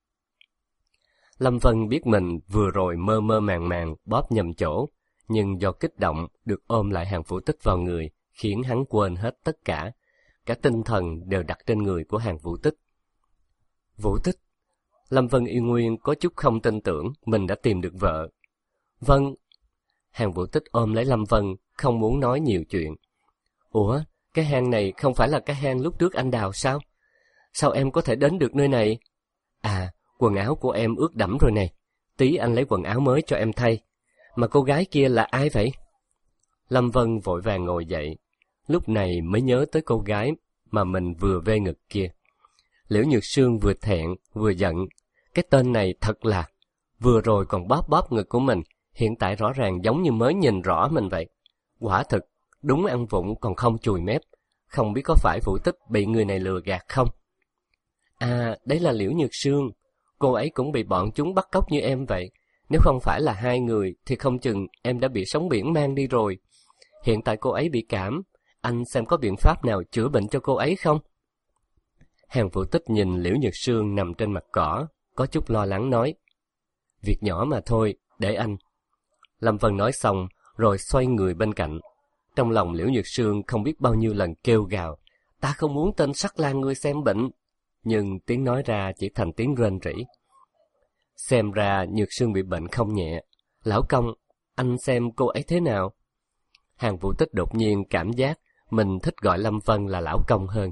Lâm Vân biết mình vừa rồi mơ mơ màng màng bóp nhầm chỗ, nhưng do kích động được ôm lại Hàn Vũ Tích vào người, khiến hắn quên hết tất cả. Cả tinh thần đều đặt trên người của Hàn Vũ Tích. Vũ Tích, Lâm Vân y nguyên có chút không tin tưởng mình đã tìm được vợ. Vâng. Hàn Vũ Tích ôm lấy Lâm Vân, không muốn nói nhiều chuyện. Ủa, cái hang này không phải là cái hang lúc trước anh đào sao? Sao em có thể đến được nơi này? À, quần áo của em ướt đẫm rồi này. Tí anh lấy quần áo mới cho em thay. Mà cô gái kia là ai vậy? Lâm Vân vội vàng ngồi dậy. Lúc này mới nhớ tới cô gái mà mình vừa vê ngực kia. Liễu Nhược Sương vừa thẹn vừa giận. Cái tên này thật là... Vừa rồi còn bóp bóp ngực của mình, hiện tại rõ ràng giống như mới nhìn rõ mình vậy. Quả thực, đúng ăn vụng còn không chùi mép. Không biết có phải Vũ Tích bị người này lừa gạt không? À, đấy là Liễu Nhược Sương. Cô ấy cũng bị bọn chúng bắt cóc như em vậy. Nếu không phải là hai người thì không chừng em đã bị sóng biển mang đi rồi. Hiện tại cô ấy bị cảm, anh xem có biện pháp nào chữa bệnh cho cô ấy không? Hàn Vũ Tích nhìn Liễu Nhược Sương nằm trên mặt cỏ, có chút lo lắng nói. Việc nhỏ mà thôi, để anh. Lâm Vân nói xong, rồi xoay người bên cạnh. Trong lòng Liễu Nhược Sương không biết bao nhiêu lần kêu gào. Ta không muốn tên sắc lang ngươi xem bệnh. Nhưng tiếng nói ra chỉ thành tiếng rên rỉ. Xem ra Nhược Sương bị bệnh không nhẹ. Lão công, anh xem cô ấy thế nào? Hàn Vũ Tích đột nhiên cảm giác mình thích gọi Lâm Vân là lão công hơn.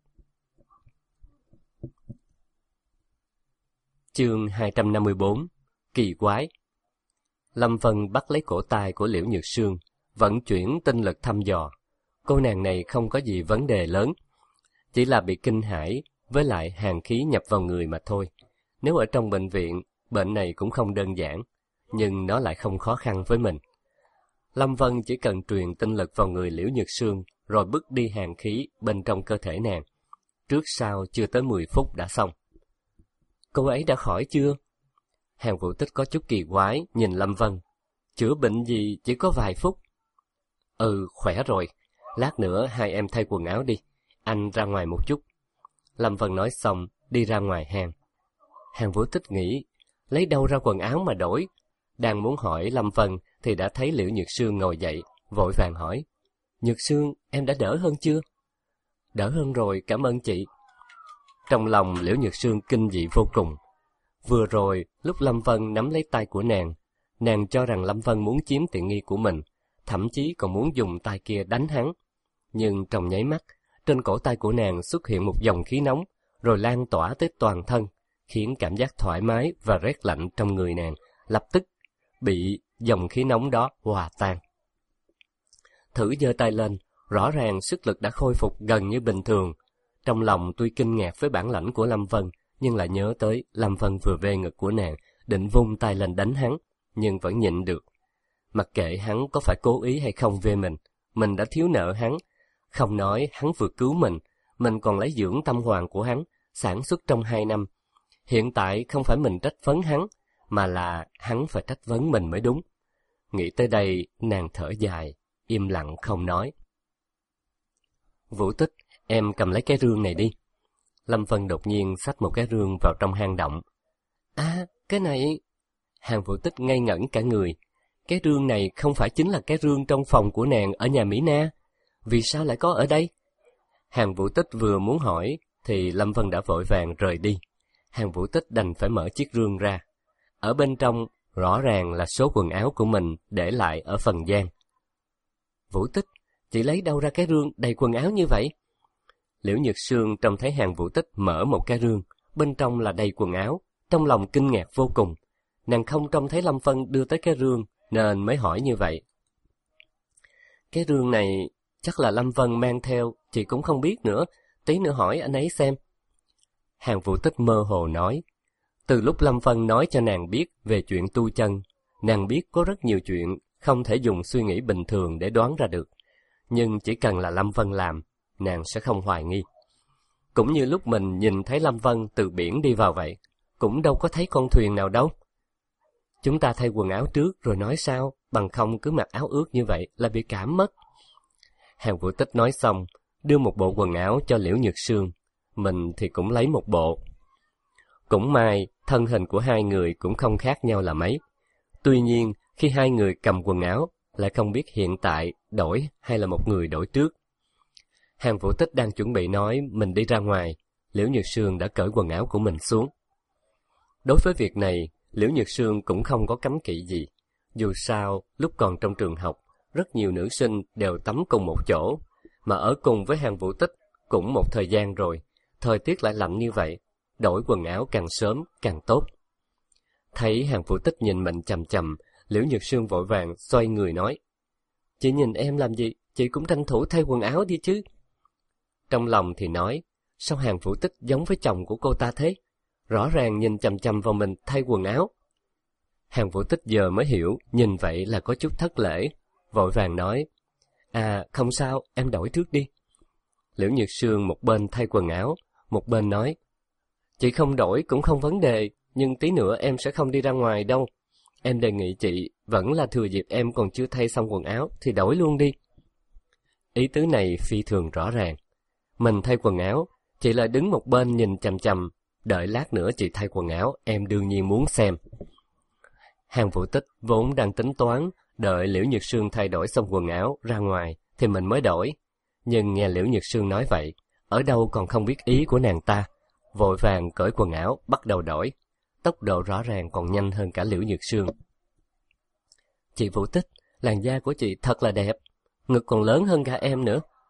Chương hai trăm năm mươi bốn. Kỳ quái. Lâm Vân bắt lấy cổ tay của Liễu Nhược Sương, vận chuyển tinh lực thăm dò. Cô nàng này không có gì vấn đề lớn, chỉ là bị kinh hãi với lại hàn khí nhập vào người mà thôi. Nếu ở trong bệnh viện, bệnh này cũng không đơn giản, nhưng nó lại không khó khăn với mình. Lâm Vân chỉ cần truyền tinh lực vào người Liễu Nhược Sương, rồi bứt đi hàn khí bên trong cơ thể nàng. Trước sau chưa tới mười phút đã xong. Cô ấy đã khỏi chưa? Hàn Vũ Tích có chút kỳ quái nhìn Lâm Vân. Chữa bệnh gì chỉ có vài phút. Ừ, khỏe rồi. Lát nữa hai em thay quần áo đi. Anh ra ngoài một chút. Lâm Vân nói xong, đi ra ngoài hang. Hàn Vũ Tích nghĩ, lấy đâu ra quần áo mà đổi? Đang muốn hỏi Lâm Vân thì đã thấy Liễu Nhược Sương ngồi dậy, vội vàng hỏi. Nhược Sương, em đã đỡ hơn chưa? Đỡ hơn rồi, cảm ơn chị. Trong lòng Liễu Nhược Sương kinh dị vô cùng. Vừa rồi, lúc Lâm Vân nắm lấy tay của nàng, nàng cho rằng Lâm Vân muốn chiếm tiện nghi của mình, thậm chí còn muốn dùng tay kia đánh hắn. Nhưng trong nháy mắt, trên cổ tay của nàng xuất hiện một dòng khí nóng, rồi lan tỏa tới toàn thân, khiến cảm giác thoải mái và rét lạnh trong người nàng lập tức bị dòng khí nóng đó hòa tan. Thử giơ tay lên, rõ ràng sức lực đã khôi phục gần như bình thường. Trong lòng tuy kinh ngạc với bản lãnh của Lâm Vân, nhưng lại nhớ tới Lâm Vân vừa vê ngực của nàng, định vung tay lên đánh hắn, nhưng vẫn nhịn được. Mặc kệ hắn có phải cố ý hay không về mình, mình đã thiếu nợ hắn. Không nói hắn vừa cứu mình, mình còn lấy dưỡng tâm hoàng của hắn, sản xuất trong hai năm. Hiện tại không phải mình trách phấn hắn, mà là hắn phải trách vấn mình mới đúng. Nghĩ tới đây, nàng thở dài, im lặng không nói. Vũ Tích, em cầm lấy cái rương này đi. Lâm Vân đột nhiên xách một cái rương vào trong hang động. À, cái này... Hàn Vũ Tích ngây ngẩn cả người. Cái rương này không phải chính là cái rương trong phòng của nàng ở nhà Mỹ Na? Vì sao lại có ở đây? Hàn Vũ Tích vừa muốn hỏi, thì Lâm Vân đã vội vàng rời đi. Hàn Vũ Tích đành phải mở chiếc rương ra. Ở bên trong, rõ ràng là số quần áo của mình để lại ở phần gian. Vũ Tích, chị lấy đâu ra cái rương đầy quần áo như vậy? Liễu Nhược Sương trông thấy Hàn Vũ Tích mở một cái rương, bên trong là đầy quần áo, trong lòng kinh ngạc vô cùng. Nàng không trông thấy Lâm Vân đưa tới cái rương, nên mới hỏi như vậy. Cái rương này chắc là Lâm Vân mang theo, chị cũng không biết nữa, tí nữa hỏi anh ấy xem. Hàn Vũ Tích mơ hồ nói, từ lúc Lâm Vân nói cho nàng biết về chuyện tu chân, nàng biết có rất nhiều chuyện không thể dùng suy nghĩ bình thường để đoán ra được. Nhưng chỉ cần là Lâm Vân làm, nàng sẽ không hoài nghi. Cũng như lúc mình nhìn thấy Lâm Vân từ biển đi vào vậy, cũng đâu có thấy con thuyền nào đâu. Chúng ta thay quần áo trước rồi nói sao, bằng không cứ mặc áo ướt như vậy là bị cảm mất. Hàn Vũ Tích nói xong, đưa một bộ quần áo cho Liễu Nhược Sương, mình thì cũng lấy một bộ. Cũng may, thân hình của hai người cũng không khác nhau là mấy. Tuy nhiên, khi hai người cầm quần áo, lại không biết hiện tại đổi hay là một người đổi trước. Hàn Vũ Tích đang chuẩn bị nói mình đi ra ngoài, Liễu Nhược Sương đã cởi quần áo của mình xuống. Đối với việc này, Liễu Nhược Sương cũng không có cấm kỵ gì. Dù sao, lúc còn trong trường học, rất nhiều nữ sinh đều tắm cùng một chỗ, mà ở cùng với Hàn Vũ Tích cũng một thời gian rồi, thời tiết lại lạnh như vậy, đổi quần áo càng sớm càng tốt. Thấy Hàn Vũ Tích nhìn mình chằm chằm, Liễu Nhược Sương vội vàng xoay người nói, chị nhìn em làm gì, chị cũng tranh thủ thay quần áo đi chứ. Trong lòng thì nói, sao Hàn Vũ Tích giống với chồng của cô ta thế? Rõ ràng nhìn chằm chằm vào mình thay quần áo. Hàn Vũ Tích giờ mới hiểu, nhìn vậy là có chút thất lễ, vội vàng nói, à không sao, em đổi trước đi. Liễu Nhược Sương một bên thay quần áo, một bên nói, chị không đổi cũng không vấn đề, nhưng tí nữa em sẽ không đi ra ngoài đâu. Em đề nghị chị, vẫn là thừa dịp em còn chưa thay xong quần áo, thì đổi luôn đi. Ý tứ này phi thường rõ ràng. Mình thay quần áo, chị lại đứng một bên nhìn chằm chằm, đợi lát nữa chị thay quần áo, em đương nhiên muốn xem. Hàn Vũ Tích vốn đang tính toán, đợi Liễu Nhược Sương thay đổi xong quần áo ra ngoài, thì mình mới đổi. Nhưng nghe Liễu Nhược Sương nói vậy, ở đâu còn không biết ý của nàng ta, vội vàng cởi quần áo, bắt đầu đổi. Tốc độ rõ ràng còn nhanh hơn cả Liễu Nhược Sương. Chị Vũ Tích, làn da của chị thật là đẹp, ngực còn lớn hơn cả em nữa,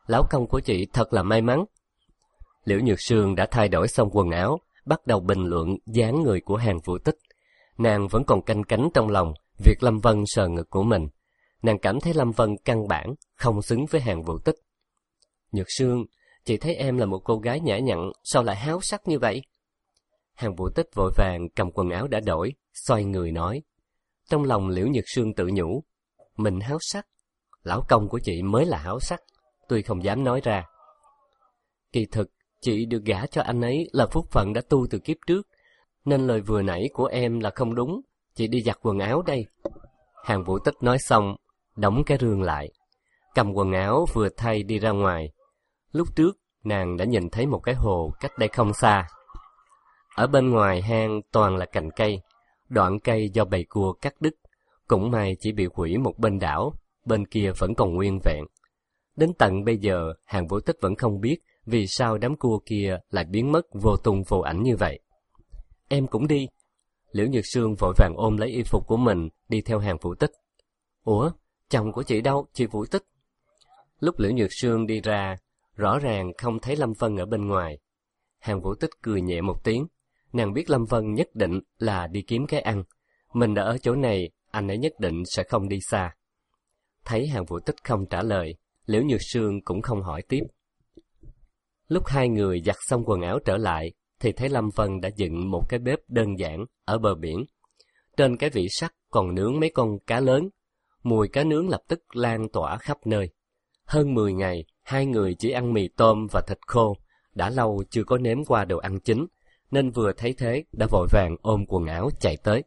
Lão công của chị thật là may mắn. Liễu Nhược Sương đã thay đổi xong quần áo, bắt đầu bình luận dáng người của Hàn Vũ Tích. Nàng vẫn còn canh cánh trong lòng việc Lâm Vân sờ ngực của mình. Nàng cảm thấy Lâm Vân căn bản không xứng với Hàn Vũ Tích. Nhược Sương, chị thấy em là một cô gái nhã nhặn, sao lại háo sắc như vậy? Hàn Vũ Tích vội vàng cầm quần áo đã đổi, xoay người nói. Trong lòng Liễu Nhược Sương tự nhủ, mình háo sắc, lão công của chị mới là háo sắc, tuy không dám nói ra. Kỳ thực, chị được gả cho anh ấy là phúc phận đã tu từ kiếp trước, nên lời vừa nãy của em là không đúng, chị đi giặt quần áo đây. Hàn Vũ Tích nói xong, đóng cái rương lại, cầm quần áo vừa thay đi ra ngoài. Lúc trước, nàng đã nhìn thấy một cái hồ cách đây không xa. Ở bên ngoài hang toàn là cành cây, đoạn cây do bầy cua cắt đứt, cũng may chỉ bị hủy một bên đảo, bên kia vẫn còn nguyên vẹn. Đến tận bây giờ, Hàn Vũ Tích vẫn không biết vì sao đám cua kia lại biến mất vô tung vô ảnh như vậy. Em cũng đi. Liễu Nhược Sương vội vàng ôm lấy y phục của mình, đi theo Hàn Vũ Tích. Ủa, chồng của chị đâu, chị Vũ Tích? Lúc Liễu Nhược Sương đi ra, rõ ràng không thấy Lâm Vân ở bên ngoài. Hàn Vũ Tích cười nhẹ một tiếng, nàng biết Lâm Vân nhất định là đi kiếm cái ăn. Mình đã ở chỗ này, anh ấy nhất định sẽ không đi xa. Thấy Hàn Vũ Tích không trả lời, Liễu Nhược Sương cũng không hỏi tiếp. Lúc hai người giặt xong quần áo trở lại, thì thấy Lâm Vân đã dựng một cái bếp đơn giản ở bờ biển. Trên cái vị sắt còn nướng mấy con cá lớn, mùi cá nướng lập tức lan tỏa khắp nơi. Hơn mười ngày, hai người chỉ ăn mì tôm và thịt khô, đã lâu chưa có nếm qua đồ ăn chính, nên vừa thấy thế đã vội vàng ôm quần áo chạy tới.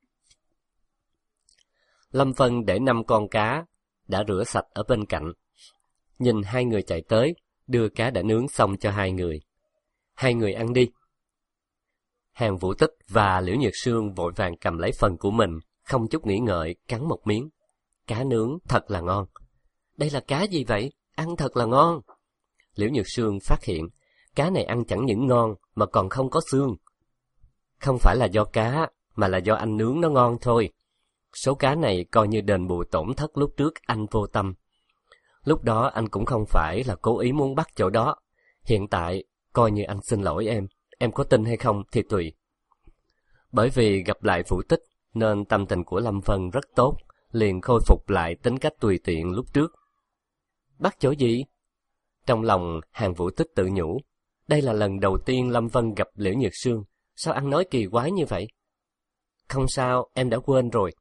Lâm Vân để năm con cá đã rửa sạch ở bên cạnh. Nhìn hai người chạy tới, đưa cá đã nướng xong cho hai người. Hai người ăn đi. Hàn Vũ Tích và Liễu Nhược Sương vội vàng cầm lấy phần của mình, không chút nghĩ ngợi cắn một miếng. Cá nướng thật là ngon. Đây là cá gì vậy? Ăn thật là ngon. Liễu Nhược Sương phát hiện, cá này ăn chẳng những ngon mà còn không có xương. Không phải là do cá, mà là do anh nướng nó ngon thôi. Số cá này coi như đền bù tổn thất lúc trước anh vô tâm. Lúc đó anh cũng không phải là cố ý muốn bắt chỗ đó. Hiện tại, coi như anh xin lỗi em. Em có tin hay không thì tùy. Bởi vì gặp lại Vũ Tích, nên tâm tình của Lâm Vân rất tốt, liền khôi phục lại tính cách tùy tiện lúc trước. Bắt chỗ gì? Trong lòng Hàn Vũ Tích tự nhủ. Đây là lần đầu tiên Lâm Vân gặp Liễu Nhược Sương. Sao ăn nói kỳ quái như vậy? Không sao, em đã quên rồi.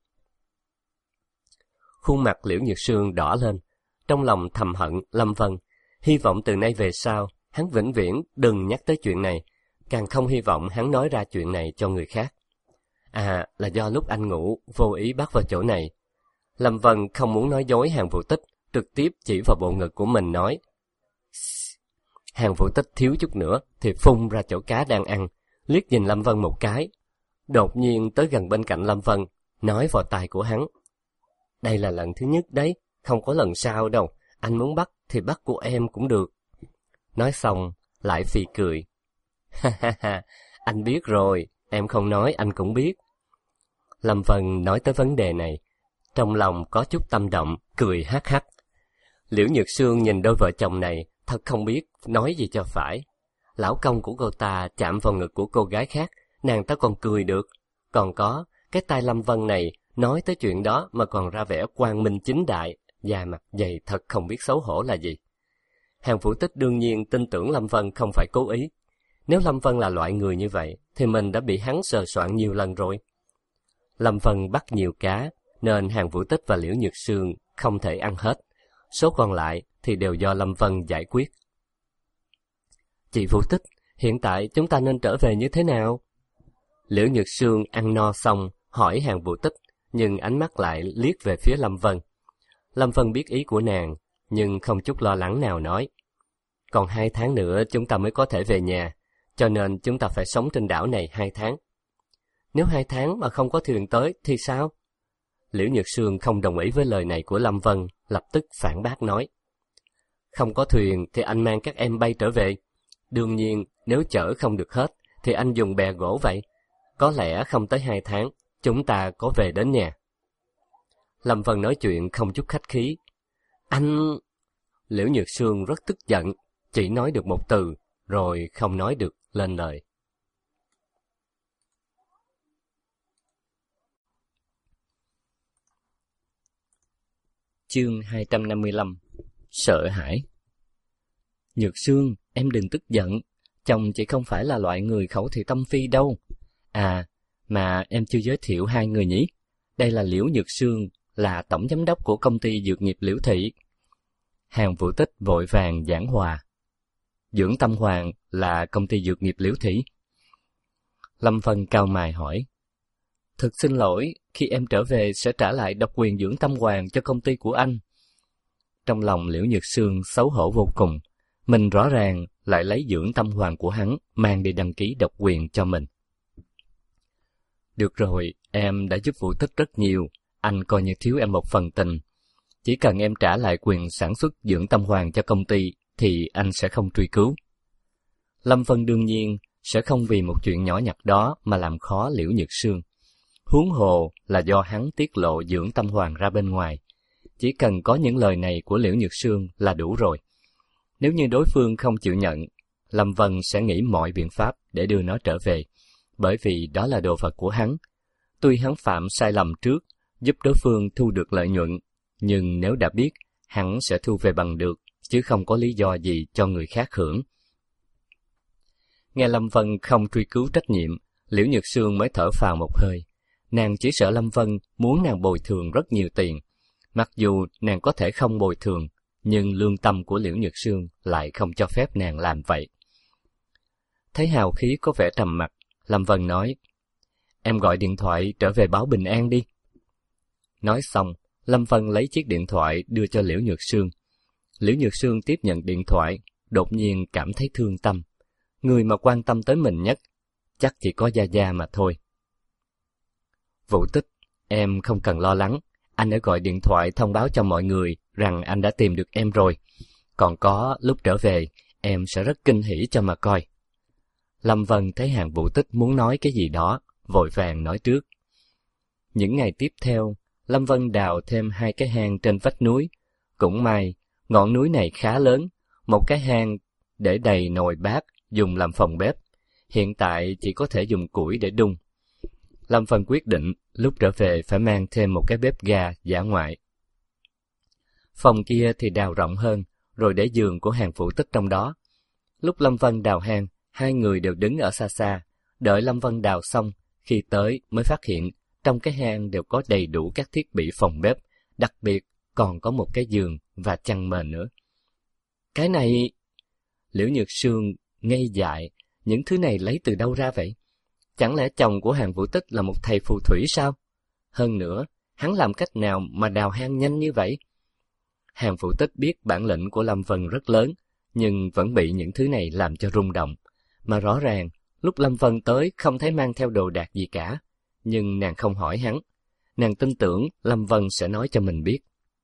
Khuôn mặt Liễu Nhược Sương đỏ lên. Trong lòng thầm hận Lâm Vân. Hy vọng từ nay về sau, hắn vĩnh viễn đừng nhắc tới chuyện này. Càng không hy vọng hắn nói ra chuyện này cho người khác. À, là do lúc anh ngủ, vô ý bắt vào chỗ này. Lâm Vân không muốn nói dối Hàn Vũ Tích, trực tiếp chỉ vào bộ ngực của mình nói. Hàn Vũ Tích thiếu chút nữa thì phun ra chỗ cá đang ăn, liếc nhìn Lâm Vân một cái. Đột nhiên tới gần bên cạnh Lâm Vân, nói vào tai của hắn. Đây là lần thứ nhất đấy, không có lần sau đâu, anh muốn bắt thì bắt của em cũng được. Nói xong, lại phì cười. Ha ha ha, anh biết rồi, em không nói anh cũng biết. Lâm Vân nói tới vấn đề này, trong lòng có chút tâm động, cười hắc hắc. Liễu Nhược Sương nhìn đôi vợ chồng này, thật không biết nói gì cho phải. Lão công của cô ta chạm vào ngực của cô gái khác, nàng ta còn cười được. Còn có, cái tai Lâm Vân này, nói tới chuyện đó mà còn ra vẻ quang minh chính đại, da mặt dày thật không biết xấu hổ là gì. Hàn Vũ Tích đương nhiên tin tưởng Lâm Vân không phải cố ý. Nếu Lâm Vân là loại người như vậy, thì mình đã bị hắn sờ soạn nhiều lần rồi. Lâm Vân bắt nhiều cá, nên Hàn Vũ Tích và Liễu Nhược Sương không thể ăn hết. Số còn lại thì đều do Lâm Vân giải quyết. Chị Vũ Tích, hiện tại chúng ta nên trở về như thế nào? Liễu Nhược Sương ăn no xong, hỏi Hàn Vũ Tích, nhưng ánh mắt lại liếc về phía Lâm Vân. Lâm Vân biết ý của nàng, nhưng không chút lo lắng nào nói. Còn hai tháng nữa chúng ta mới có thể về nhà, cho nên chúng ta phải sống trên đảo này hai tháng. Nếu hai tháng mà không có thuyền tới thì sao? Liễu Nhược Sương không đồng ý với lời này của Lâm Vân, lập tức phản bác nói. Không có thuyền thì anh mang các em bay trở về. Đương nhiên, nếu chở không được hết, thì anh dùng bè gỗ vậy. Có lẽ không tới hai tháng, chúng ta có về đến nhà. Lâm Vân nói chuyện không chút khách khí. Anh... Liễu Nhược Sương rất tức giận, chỉ nói được một từ, rồi không nói được lên lời. Chương hai trăm năm mươi lăm. Sợ hãi. Nhược Sương, em đừng tức giận, chồng chị không phải là loại người khẩu thị tâm phi đâu. À, mà em chưa giới thiệu hai người nhỉ? Đây là Liễu Nhược Sương, là tổng giám đốc của công ty dược nghiệp Liễu Thị. Hàn Vũ Tích vội vàng giảng hòa. Dưỡng Tâm Hoàng là công ty dược nghiệp Liễu Thị. Lâm Vân cau mày hỏi. Thực xin lỗi, khi em trở về sẽ trả lại độc quyền Dưỡng Tâm Hoàng cho công ty của anh. Trong lòng Liễu Nhược Sương xấu hổ vô cùng, mình rõ ràng lại lấy Dưỡng Tâm Hoàng của hắn mang đi đăng ký độc quyền cho mình. Được rồi, em đã giúp Vũ Tích rất nhiều, anh coi như thiếu em một phần tình. Chỉ cần em trả lại quyền sản xuất Dưỡng Tâm Hoàng cho công ty thì anh sẽ không truy cứu. Lâm Vân đương nhiên sẽ không vì một chuyện nhỏ nhặt đó mà làm khó Liễu Nhược Sương. Huống hồ là do hắn tiết lộ Dưỡng Tâm Hoàng ra bên ngoài. Chỉ cần có những lời này của Liễu Nhược Sương là đủ rồi. Nếu như đối phương không chịu nhận, Lâm Vân sẽ nghĩ mọi biện pháp để đưa nó trở về, bởi vì đó là đồ vật của hắn. Tuy hắn phạm sai lầm trước, giúp đối phương thu được lợi nhuận, nhưng nếu đã biết, hắn sẽ thu về bằng được, chứ không có lý do gì cho người khác hưởng. Nghe Lâm Vân không truy cứu trách nhiệm, Liễu Nhược Sương mới thở phào một hơi. Nàng chỉ sợ Lâm Vân muốn nàng bồi thường rất nhiều tiền. Mặc dù nàng có thể không bồi thường, nhưng lương tâm của Liễu Nhược Sương lại không cho phép nàng làm vậy. Thấy hào khí có vẻ trầm mặc, Lâm Vân nói, em gọi điện thoại trở về báo bình an đi. Nói xong, Lâm Vân lấy chiếc điện thoại đưa cho Liễu Nhược Sương. Liễu Nhược Sương tiếp nhận điện thoại, đột nhiên cảm thấy thương tâm. Người mà quan tâm tới mình nhất, chắc chỉ có Gia Gia mà thôi. Vũ Tích, em không cần lo lắng, anh đã gọi điện thoại thông báo cho mọi người rằng anh đã tìm được em rồi. Còn có, lúc trở về, em sẽ rất kinh hỉ cho mà coi. Lâm Vân thấy Hàn Vũ Tích muốn nói cái gì đó, vội vàng nói trước. Những ngày tiếp theo, Lâm Vân đào thêm hai cái hang trên vách núi. Cũng may, ngọn núi này khá lớn, một cái hang để đầy nồi bát dùng làm phòng bếp. Hiện tại chỉ có thể dùng củi để đun. Lâm Vân quyết định lúc trở về phải mang thêm một cái bếp ga dã ngoại. Phòng kia thì đào rộng hơn, rồi để giường của Hàn Vũ Tích trong đó. Lúc Lâm Vân đào hang, hai người đều đứng ở xa xa, đợi Lâm Vân đào xong, khi tới mới phát hiện trong cái hang đều có đầy đủ các thiết bị phòng bếp, đặc biệt còn có một cái giường và chăn mền nữa. Cái này... Liễu Nhược Sương ngây dại, những thứ này lấy từ đâu ra vậy? Chẳng lẽ chồng của Hàn Vũ Tích là một thầy phù thủy sao? Hơn nữa, hắn làm cách nào mà đào hang nhanh như vậy? Hàn Vũ Tích biết bản lĩnh của Lâm Vân rất lớn, nhưng vẫn bị những thứ này làm cho rung động. Mà rõ ràng, lúc Lâm Vân tới không thấy mang theo đồ đạc gì cả, nhưng nàng không hỏi hắn. Nàng tin tưởng Lâm Vân sẽ nói cho mình biết.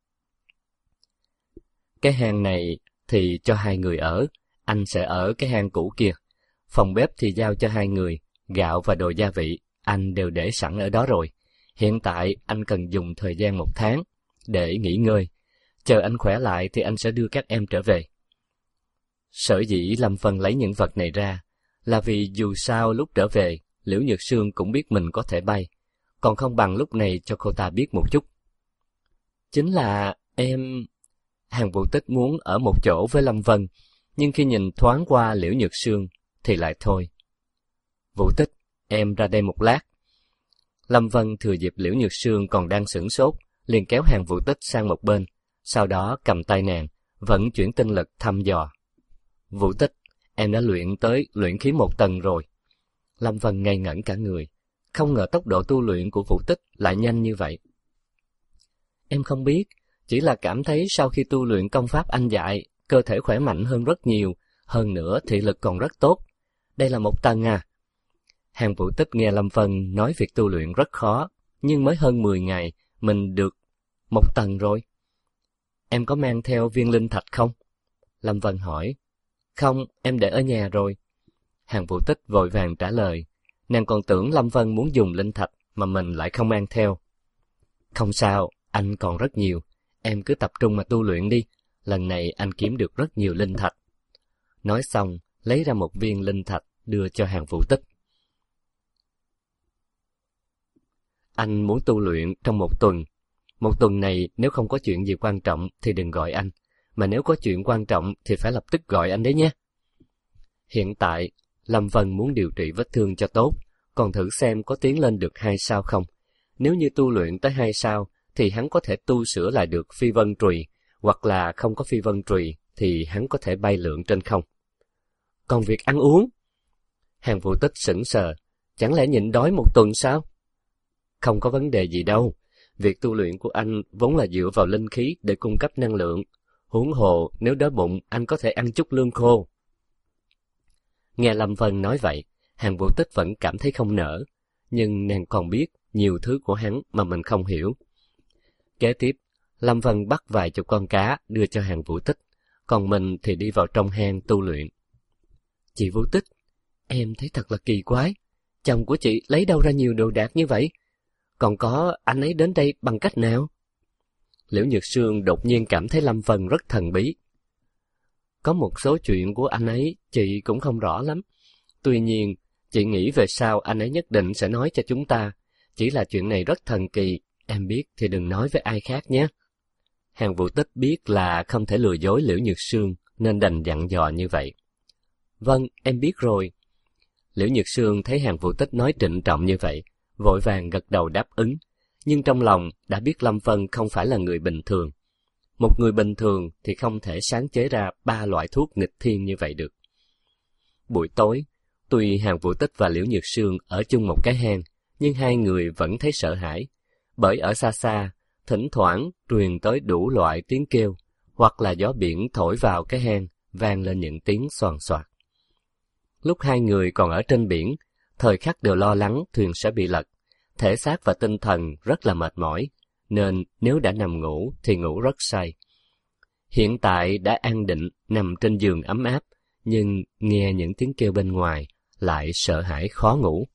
Cái hang này thì cho hai người ở, anh sẽ ở cái hang cũ kia. Phòng bếp thì giao cho hai người, gạo và đồ gia vị, anh đều để sẵn ở đó rồi. Hiện tại anh cần dùng thời gian một tháng để nghỉ ngơi. Chờ anh khỏe lại thì anh sẽ đưa các em trở về. Sở dĩ Lâm Vân lấy những vật này ra là vì dù sao lúc trở về, Liễu Nhược Sương cũng biết mình có thể bay, còn không bằng lúc này cho cô ta biết một chút. Chính là em... Hàn Vũ Tích muốn ở một chỗ với Lâm Vân, nhưng khi nhìn thoáng qua Liễu Nhược Sương thì lại thôi. Vũ Tích, em ra đây một lát. Lâm Vân thừa dịp Liễu Nhược Sương còn đang sửng sốt, liền kéo Hàn Vũ Tích sang một bên, sau đó cầm tay nàng, vận chuyển tinh lực thăm dò. Vũ Tích, em đã luyện tới luyện khí một tầng rồi. Lâm Vân ngây ngẩn cả người, không ngờ tốc độ tu luyện của Vũ Tích lại nhanh như vậy. Em không biết, chỉ là cảm thấy sau khi tu luyện công pháp anh dạy, cơ thể khỏe mạnh hơn rất nhiều, hơn nữa thị lực còn rất tốt. Đây là một tầng à? Hàn Vũ Tích nghe Lâm Vân nói việc tu luyện rất khó, nhưng mới hơn mười ngày, mình được một tầng rồi. Em có mang theo viên linh thạch không? Lâm Vân hỏi. Không, em để ở nhà rồi. Hàn Vũ Tích vội vàng trả lời. Nàng còn tưởng Lâm Vân muốn dùng linh thạch mà mình lại không mang theo. Không sao, anh còn rất nhiều. Em cứ tập trung mà tu luyện đi. lần này anh kiếm được rất nhiều linh thạch. Nói xong, lấy ra một viên linh thạch đưa cho Hàn Vũ Tích. Anh muốn tu luyện trong một tuần. Một tuần này nếu không có chuyện gì quan trọng thì đừng gọi anh, mà nếu có chuyện quan trọng thì phải lập tức gọi anh đấy nhé. Hiện tại, Lâm Vân muốn điều trị vết thương cho tốt, còn thử xem có tiến lên được hai sao không. Nếu như tu luyện tới hai sao, thì hắn có thể tu sửa lại được phi vân trùy, hoặc là không có phi vân trùy, thì hắn có thể bay lượn trên không. Còn việc ăn uống? Hàn Vũ Tích sững sờ, chẳng lẽ nhịn đói một tuần sao? Không có vấn đề gì đâu, việc tu luyện của anh vốn là dựa vào linh khí để cung cấp năng lượng. Huống hồ, nếu đói bụng, anh có thể ăn chút lương khô. Nghe Lâm Vân nói vậy, Hàn Vũ Tích vẫn cảm thấy không nỡ, nhưng nàng còn biết nhiều thứ của hắn mà mình không hiểu. Kế tiếp, Lâm Vân bắt vài chục con cá đưa cho Hàn Vũ Tích, còn mình thì đi vào trong hang tu luyện. Chị Vũ Tích, em thấy thật là kỳ quái, chồng của chị lấy đâu ra nhiều đồ đạc như vậy? Còn có anh ấy đến đây bằng cách nào? Liễu Nhược Sương đột nhiên cảm thấy Lâm Vân rất thần bí. Có một số chuyện của anh ấy chị cũng không rõ lắm. Tuy nhiên, chị nghĩ về sau anh ấy nhất định sẽ nói cho chúng ta. Chỉ là chuyện này rất thần kỳ, em biết thì đừng nói với ai khác nhé. Hàn Vũ Tích biết là không thể lừa dối Liễu Nhược Sương, nên đành dặn dò như vậy. Vâng, em biết rồi. Liễu Nhược Sương thấy Hàn Vũ Tích nói trịnh trọng như vậy, vội vàng gật đầu đáp ứng, nhưng trong lòng đã biết Lâm Vân không phải là người bình thường. Một người bình thường thì không thể sáng chế ra ba loại thuốc nghịch thiên như vậy được. Buổi tối, tuy Hàn Vũ Tích và Liễu Nhược Sương ở chung một cái hang, nhưng hai người vẫn thấy sợ hãi, bởi ở xa xa, thỉnh thoảng truyền tới đủ loại tiếng kêu, hoặc là gió biển thổi vào cái hang, vang lên những tiếng xoàn xoạc. Lúc hai người còn ở trên biển, thời khắc đều lo lắng thuyền sẽ bị lật, thể xác và tinh thần rất là mệt mỏi, nên nếu đã nằm ngủ thì ngủ rất say. Hiện tại đã an định nằm trên giường ấm áp, nhưng nghe những tiếng kêu bên ngoài lại sợ hãi khó ngủ.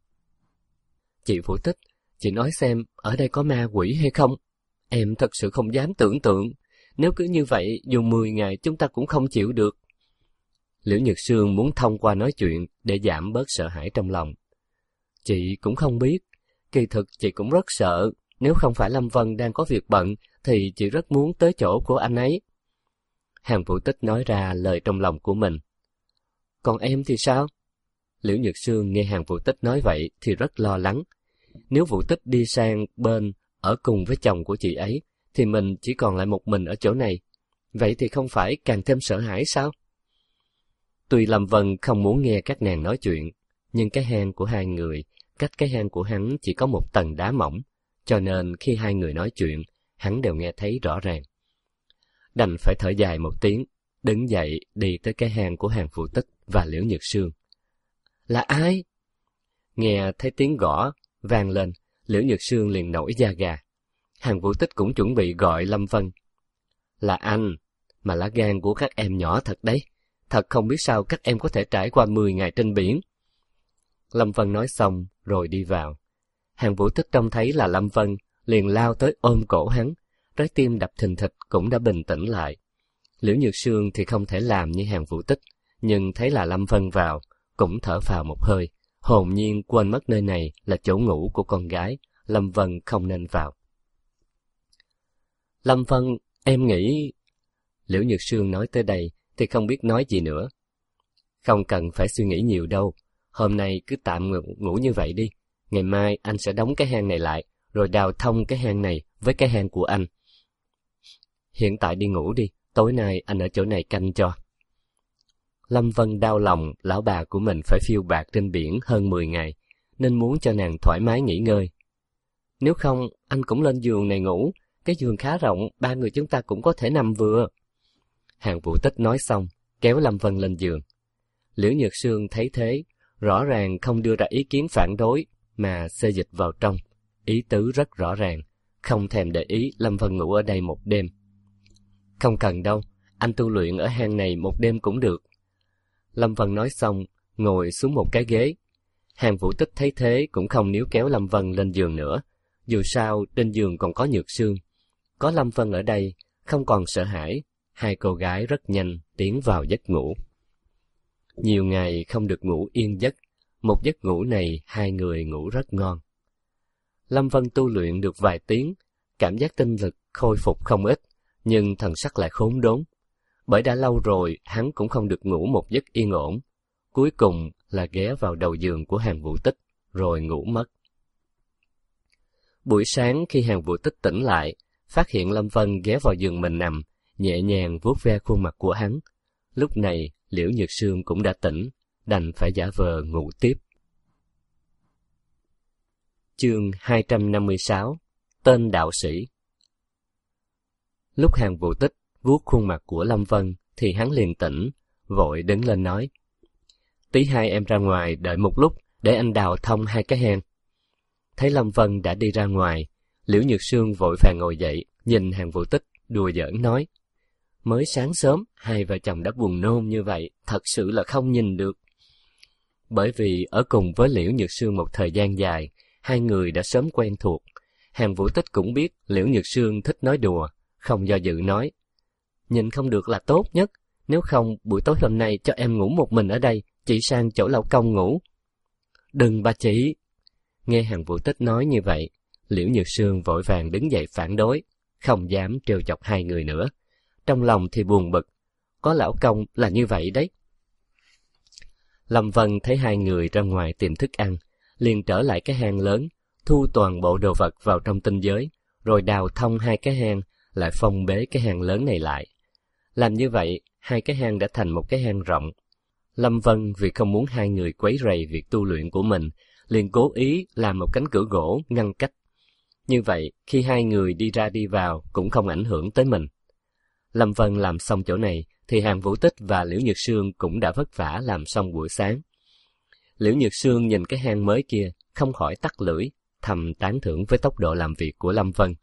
Chị Vũ Tích, chị nói xem ở đây có ma quỷ hay không? Em thật sự không dám tưởng tượng, nếu cứ như vậy dù mười ngày chúng ta cũng không chịu được. Liễu Nhược Sương muốn thông qua nói chuyện để giảm bớt sợ hãi trong lòng. Chị cũng không biết, kỳ thực chị cũng rất sợ, nếu không phải Lâm Vân đang có việc bận thì chị rất muốn tới chỗ của anh ấy. Hàn Vũ Tích nói ra lời trong lòng của mình. Còn em thì sao? Liễu Nhược Sương nghe Hàn Vũ Tích nói vậy thì rất lo lắng. Nếu Vũ Tích đi sang bên ở cùng với chồng của chị ấy thì mình chỉ còn lại một mình ở chỗ này. Vậy thì không phải càng thêm sợ hãi sao? Tuy Lâm Vân không muốn nghe các nàng nói chuyện, nhưng cái hang của hai người, cách cái hang của hắn chỉ có một tầng đá mỏng, cho nên khi hai người nói chuyện, hắn đều nghe thấy rõ ràng. Đành phải thở dài một tiếng, đứng dậy đi tới cái hang của Hàn Vũ Tích và Liễu Nhược Sương. Là ai? Nghe thấy tiếng gõ vang lên, Liễu Nhược Sương liền nổi da gà. Hàn Vũ Tích cũng chuẩn bị gọi Lâm Vân. Là anh, mà lá gan của các em nhỏ thật đấy. Thật không biết sao các em có thể trải qua mười ngày trên biển. Lâm Vân nói xong rồi đi vào. Hàn Vũ Tích trông thấy là Lâm Vân, liền lao tới ôm cổ hắn, trái tim đập thình thịch cũng đã bình tĩnh lại. Liễu Nhược Sương thì không thể làm như Hàn Vũ Tích, nhưng thấy là Lâm Vân vào, cũng thở phào một hơi, hồn nhiên quên mất nơi này là chỗ ngủ của con gái, Lâm Vân không nên vào. Lâm Vân, em nghĩ... Liễu Nhược Sương nói tới đây thì không biết nói gì nữa. Không cần phải suy nghĩ nhiều đâu, hôm nay cứ tạm ngủ, ngủ như vậy đi. Ngày mai anh sẽ đóng cái hang này lại, rồi đào thông cái hang này với cái hang của anh. Hiện tại đi ngủ đi, tối nay anh ở chỗ này canh cho. Lâm Vân đau lòng lão bà của mình phải phiêu bạt trên biển hơn mười ngày, nên muốn cho nàng thoải mái nghỉ ngơi. Nếu không, anh cũng lên giường này ngủ, cái giường khá rộng, ba người chúng ta cũng có thể nằm vừa. Hàn Vũ Tích nói xong, kéo Lâm Vân lên giường. Liễu Nhược Sương thấy thế, rõ ràng không đưa ra ý kiến phản đối, mà xê dịch vào trong. Ý tứ rất rõ ràng, không thèm để ý Lâm Vân ngủ ở đây một đêm. Không cần đâu, anh tu luyện ở hang này một đêm cũng được. Lâm Vân nói xong, ngồi xuống một cái ghế. Hàn Vũ Tích thấy thế cũng không níu kéo Lâm Vân lên giường nữa. Dù sao, trên giường còn có Nhược Sương. Có Lâm Vân ở đây, không còn sợ hãi, hai cô gái rất nhanh tiến vào giấc ngủ. Nhiều ngày không được ngủ yên giấc, một giấc ngủ này hai người ngủ rất ngon. Lâm Vân tu luyện được vài tiếng, cảm giác tinh lực khôi phục không ít, nhưng thần sắc lại khốn đốn. Bởi đã lâu rồi hắn cũng không được ngủ một giấc yên ổn, cuối cùng là ghé vào đầu giường của Hàn Vũ Tích, rồi ngủ mất. Buổi sáng khi Hàn Vũ Tích tỉnh lại, phát hiện Lâm Vân ghé vào giường mình nằm, nhẹ nhàng vuốt ve khuôn mặt của hắn. Lúc này Liễu Nhược Sương cũng đã tỉnh, đành phải giả vờ ngủ tiếp. Chương hai trăm năm mươi sáu. Tên đạo sĩ. Lúc Hàn Vũ Tích vuốt khuôn mặt của Lâm Vân thì hắn liền tỉnh, vội đứng lên nói: "Tí hai em ra ngoài đợi một lúc để anh đào thông hai cái hang." Thấy Lâm Vân đã đi ra ngoài, Liễu Nhược Sương vội vàng ngồi dậy, nhìn Hàn Vũ Tích đùa giỡn nói: "Mới sáng sớm hai vợ chồng đã buồn nôn như vậy, thật sự là không nhìn được." Bởi vì ở cùng với Liễu Nhược Sương một thời gian dài, hai người đã sớm quen thuộc. Hàn Vũ Tích cũng biết Liễu Nhược Sương thích nói đùa, không do dự nói: "Nhìn không được là tốt nhất, nếu không buổi tối hôm nay cho em ngủ một mình ở đây, chị sang chỗ lão công ngủ." "Đừng bà chị." Nghe Hàn Vũ Tích nói như vậy, Liễu Nhược Sương vội vàng đứng dậy phản đối, không dám trêu chọc hai người nữa. Trong lòng thì buồn bực, có lão công là như vậy đấy. Lâm Vân thấy hai người ra ngoài tìm thức ăn, liền trở lại cái hang lớn, thu toàn bộ đồ vật vào trong tinh giới, rồi đào thông hai cái hang, lại phong bế cái hang lớn này lại. Làm như vậy, hai cái hang đã thành một cái hang rộng. Lâm Vân vì không muốn hai người quấy rầy việc tu luyện của mình, liền cố ý làm một cánh cửa gỗ ngăn cách. Như vậy, khi hai người đi ra đi vào cũng không ảnh hưởng tới mình. Lâm Vân làm xong chỗ này, thì Hàn Vũ Tích và Liễu Nhược Sương cũng đã vất vả làm xong buổi sáng. Liễu Nhược Sương nhìn cái hang mới kia, không khỏi tắt lưỡi, thầm tán thưởng với tốc độ làm việc của Lâm Vân.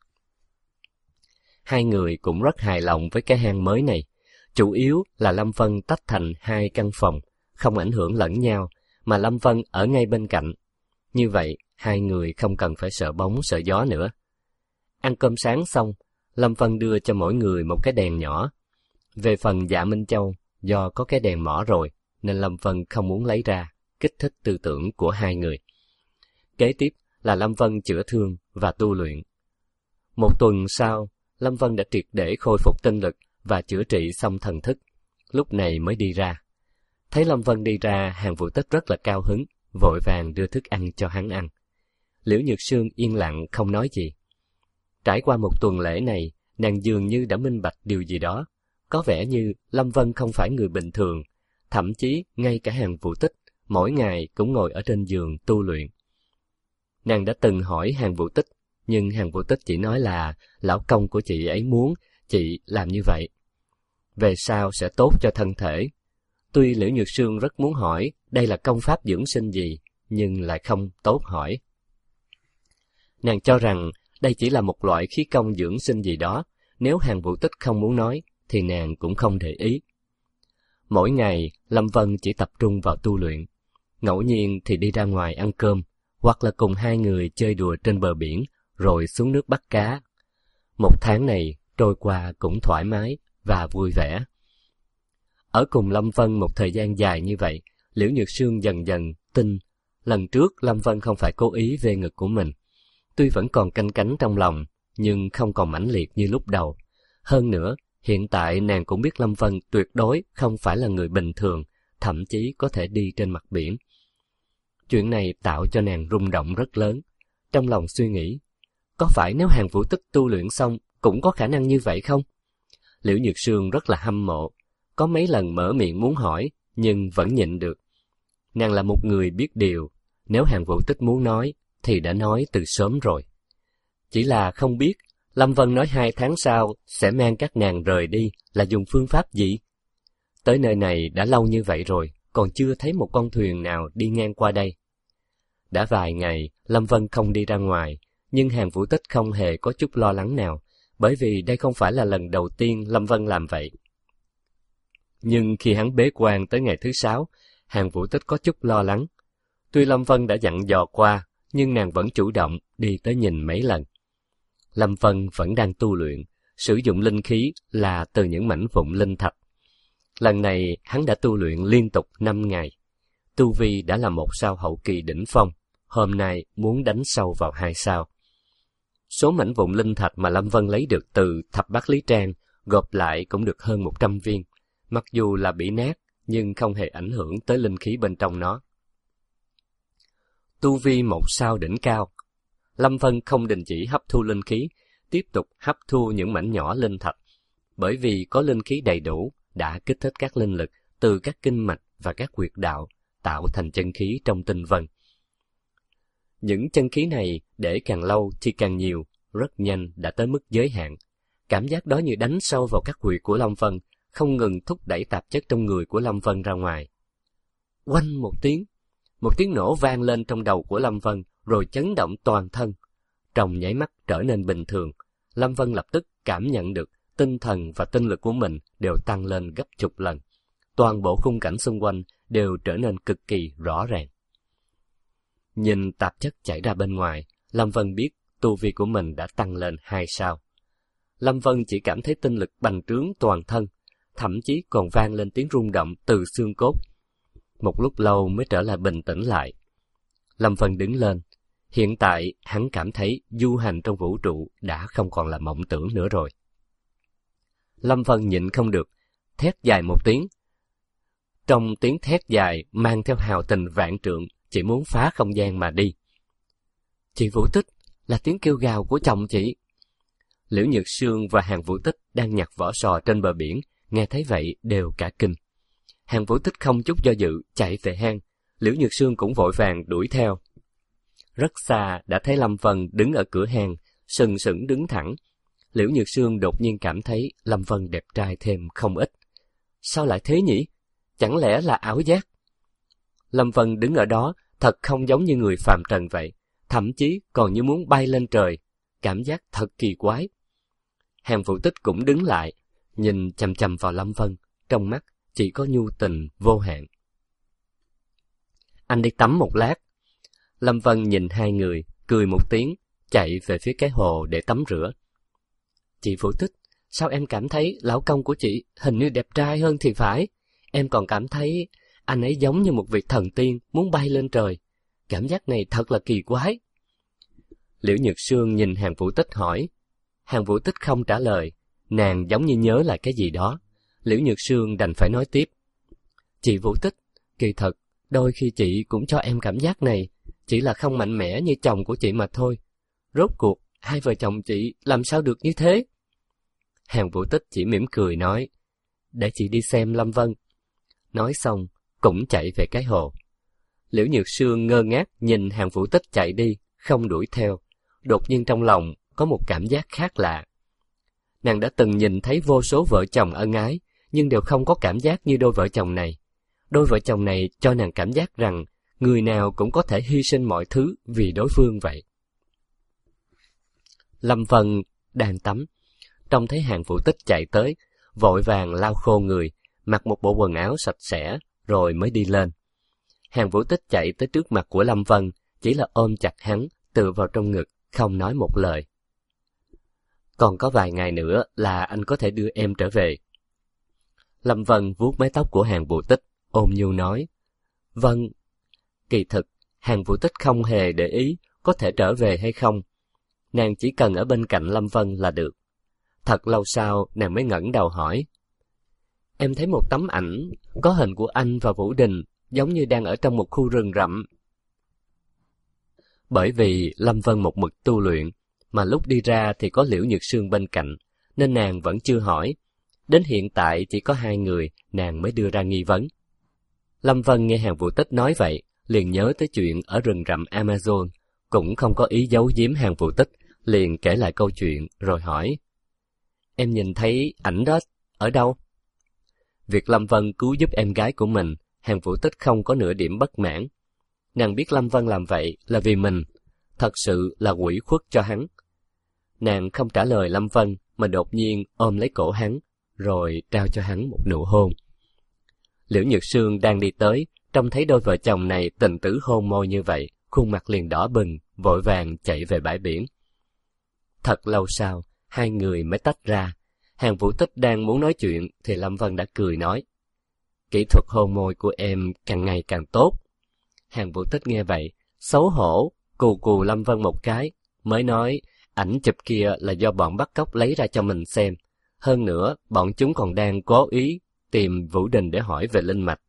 Hai người cũng rất hài lòng với cái hang mới này. Chủ yếu là Lâm Vân tách thành hai căn phòng, không ảnh hưởng lẫn nhau, mà Lâm Vân ở ngay bên cạnh. Như vậy, hai người không cần phải sợ bóng sợ gió nữa. Ăn cơm sáng xong, Lâm Vân đưa cho mỗi người một cái đèn nhỏ. Về phần Dạ Minh Châu, do có cái đèn mỏ rồi, nên Lâm Vân không muốn lấy ra, kích thích tư tưởng của hai người. Kế tiếp là Lâm Vân chữa thương và tu luyện. Một tuần sau, Lâm Vân đã triệt để khôi phục tinh lực và chữa trị xong thần thức, lúc này mới đi ra. Thấy Lâm Vân đi ra, Hàn Vũ Tích rất là cao hứng, vội vàng đưa thức ăn cho hắn ăn. Liễu Nhược Sương yên lặng không nói gì. Trải qua một tuần lễ này, nàng dường như đã minh bạch điều gì đó. Có vẻ như Lâm Vân không phải người bình thường, thậm chí ngay cả Hàn Vũ Tích mỗi ngày cũng ngồi ở trên giường tu luyện. Nàng đã từng hỏi Hàn Vũ Tích, nhưng Hàn Vũ Tích chỉ nói là lão công của chị ấy muốn chị làm như vậy, về sau sẽ tốt cho thân thể. Tuy Liễu Nhược Sương rất muốn hỏi đây là công pháp dưỡng sinh gì, nhưng lại không tốt hỏi. Nàng cho rằng đây chỉ là một loại khí công dưỡng sinh gì đó, nếu Hàn Vũ Tích không muốn nói, thì nàng cũng không để ý. Mỗi ngày, Lâm Vân chỉ tập trung vào tu luyện, ngẫu nhiên thì đi ra ngoài ăn cơm, hoặc là cùng hai người chơi đùa trên bờ biển, rồi xuống nước bắt cá. Một tháng này trôi qua cũng thoải mái và vui vẻ. Ở cùng Lâm Vân một thời gian dài như vậy, Liễu Nhược Sương dần dần tin lần trước Lâm Vân không phải cố ý về ngực của mình. Tuy vẫn còn canh cánh trong lòng, nhưng không còn mãnh liệt như lúc đầu. Hơn nữa, hiện tại nàng cũng biết Lâm Vân tuyệt đối không phải là người bình thường, thậm chí có thể đi trên mặt biển. Chuyện này tạo cho nàng rung động rất lớn. Trong lòng suy nghĩ, có phải nếu Hàn Vũ Tích tu luyện xong cũng có khả năng như vậy không? Liễu Nhược Sương rất là hâm mộ, có mấy lần mở miệng muốn hỏi, nhưng vẫn nhịn được. Nàng là một người biết điều, nếu Hàn Vũ Tích muốn nói, thì đã nói từ sớm rồi. Chỉ là không biết, Lâm Vân nói hai tháng sau sẽ mang các nàng rời đi là dùng phương pháp gì? Tới nơi này đã lâu như vậy rồi, còn chưa thấy một con thuyền nào đi ngang qua đây. Đã vài ngày, Lâm Vân không đi ra ngoài, nhưng Hàn Vũ Tích không hề có chút lo lắng nào, bởi vì đây không phải là lần đầu tiên Lâm Vân làm vậy. Nhưng khi hắn bế quan tới ngày thứ sáu, Hàn Vũ Tích có chút lo lắng. Tuy Lâm Vân đã dặn dò qua, nhưng nàng vẫn chủ động đi tới nhìn mấy lần. Lâm Vân vẫn đang tu luyện, sử dụng linh khí là từ những mảnh vụn linh thạch. Lần này hắn đã tu luyện liên tục năm ngày. Tu vi đã là một sao hậu kỳ đỉnh phong, hôm nay muốn đánh sâu vào hai sao. Số mảnh vụn linh thạch mà Lâm Vân lấy được từ thập bát lý trang gộp lại cũng được hơn một trăm viên, mặc dù là bị nát nhưng không hề ảnh hưởng tới linh khí bên trong nó. Tu vi một sao đỉnh cao, Lâm Vân không đình chỉ hấp thu linh khí, tiếp tục hấp thu những mảnh nhỏ linh thạch, bởi vì có linh khí đầy đủ đã kích thích các linh lực từ các kinh mạch và các huyệt đạo, tạo thành chân khí trong tinh vân. Những chân khí này để càng lâu thì càng nhiều, rất nhanh đã tới mức giới hạn. Cảm giác đó như đánh sâu vào các huyệt của Lâm Vân, không ngừng thúc đẩy tạp chất trong người của Lâm Vân ra ngoài. Oanh một tiếng, một tiếng nổ vang lên trong đầu của Lâm Vân, rồi chấn động toàn thân. Trong nháy mắt trở nên bình thường, Lâm Vân lập tức cảm nhận được tinh thần và tinh lực của mình đều tăng lên gấp chục lần. Toàn bộ khung cảnh xung quanh đều trở nên cực kỳ rõ ràng. Nhìn tạp chất chảy ra bên ngoài, Lâm Vân biết tu vi của mình đã tăng lên hai sao. Lâm Vân chỉ cảm thấy tinh lực bành trướng toàn thân, thậm chí còn vang lên tiếng rung động từ xương cốt. Một lúc lâu mới trở lại bình tĩnh lại. Lâm Vân đứng lên. Hiện tại hắn cảm thấy du hành trong vũ trụ đã không còn là mộng tưởng nữa rồi. Lâm Vân nhịn không được, thét dài một tiếng. Trong tiếng thét dài mang theo hào tình vạn trượng, chỉ muốn phá không gian mà đi. Chị Vũ Tích, là tiếng kêu gào của chồng chị. Liễu Nhược Sương và Hàn Vũ Tích đang nhặt vỏ sò trên bờ biển, nghe thấy vậy đều cả kinh. Hàn Vũ Tích không chút do dự chạy về hang, Liễu Nhược Sương cũng vội vàng đuổi theo. Rất xa đã thấy Lâm Vân đứng ở cửa hang, sừng sững đứng thẳng. Liễu Nhược Sương đột nhiên cảm thấy Lâm Vân đẹp trai thêm không ít. Sao lại thế nhỉ? Chẳng lẽ là ảo giác? Lâm Vân đứng ở đó thật không giống như người phàm trần vậy, thậm chí còn như muốn bay lên trời, cảm giác thật kỳ quái. Hàn Vũ Tích cũng đứng lại, nhìn chằm chằm vào Lâm Vân, trong mắt chỉ có nhu tình vô hạn. Anh đi tắm một lát. Lâm Vân nhìn hai người, cười một tiếng, chạy về phía cái hồ để tắm rửa. Chị Vũ Tích, sao em cảm thấy lão công của chị hình như đẹp trai hơn thì phải? Em còn cảm thấy anh ấy giống như một vị thần tiên muốn bay lên trời. Cảm giác này thật là kỳ quái. Liễu Nhược Sương nhìn Hàn Vũ Tích hỏi. Hàn Vũ Tích không trả lời, nàng giống như nhớ lại cái gì đó. Liễu Nhược Sương đành phải nói tiếp. Chị Vũ Tích, kỳ thật, đôi khi chị cũng cho em cảm giác này, chỉ là không mạnh mẽ như chồng của chị mà thôi. Rốt cuộc, hai vợ chồng chị làm sao được như thế? Hàn Vũ Tích chỉ mỉm cười nói, để chị đi xem Lâm Vân. Nói xong, cũng chạy về cái hồ. Liễu Nhược Sương ngơ ngác nhìn Hàn Vũ Tích chạy đi, không đuổi theo. Đột nhiên trong lòng có một cảm giác khác lạ. Nàng đã từng nhìn thấy vô số vợ chồng ân ái, nhưng đều không có cảm giác như đôi vợ chồng này. Đôi vợ chồng này cho nàng cảm giác rằng người nào cũng có thể hy sinh mọi thứ vì đối phương vậy. Lâm Vân đang tắm, trông thấy Hàn Vũ Tích chạy tới, vội vàng lau khô người, mặc một bộ quần áo sạch sẽ, rồi mới đi lên. Hàn Vũ Tích chạy tới trước mặt của Lâm Vân, chỉ là ôm chặt hắn, tựa vào trong ngực, không nói một lời. Còn có vài ngày nữa là anh có thể đưa em trở về. Lâm Vân vuốt mái tóc của Hàn Vũ Tích, ôm nhu nói. Vâng. Kỳ thực, Hàn Vũ Tích không hề để ý có thể trở về hay không. Nàng chỉ cần ở bên cạnh Lâm Vân là được. Thật lâu sau, nàng mới ngẩng đầu hỏi. Em thấy một tấm ảnh, có hình của anh và Vũ Đình, giống như đang ở trong một khu rừng rậm. Bởi vì Lâm Vân một mực tu luyện, mà lúc đi ra thì có Liễu Nhược Sương bên cạnh, nên nàng vẫn chưa hỏi. Đến hiện tại chỉ có hai người, nàng mới đưa ra nghi vấn. Lâm Vân nghe Hàn Vũ Tích nói vậy, liền nhớ tới chuyện ở rừng rậm Amazon, cũng không có ý giấu giếm Hàn Vũ Tích, liền kể lại câu chuyện rồi hỏi. Em nhìn thấy ảnh đó ở đâu? Việc Lâm Vân cứu giúp em gái của mình, Hàn Vũ Tích không có nửa điểm bất mãn. Nàng biết Lâm Vân làm vậy là vì mình, thật sự là ủy khuất cho hắn. Nàng không trả lời Lâm Vân mà đột nhiên ôm lấy cổ hắn, rồi trao cho hắn một nụ hôn. Liễu Nhược Sương đang đi tới, trông thấy đôi vợ chồng này tình tứ hôn môi như vậy, khuôn mặt liền đỏ bừng, vội vàng chạy về bãi biển. Thật lâu sau, hai người mới tách ra. Hàng Vũ Tích đang muốn nói chuyện thì Lâm Vân đã cười nói: kỹ thuật hôn môi của em càng ngày càng tốt. Hàng Vũ Tích nghe vậy, xấu hổ, cù cù Lâm Vân một cái, mới nói: ảnh chụp kia là do bọn bắt cóc lấy ra cho mình xem. Hơn nữa, bọn chúng còn đang cố ý tìm Vũ Đình để hỏi về linh mạch.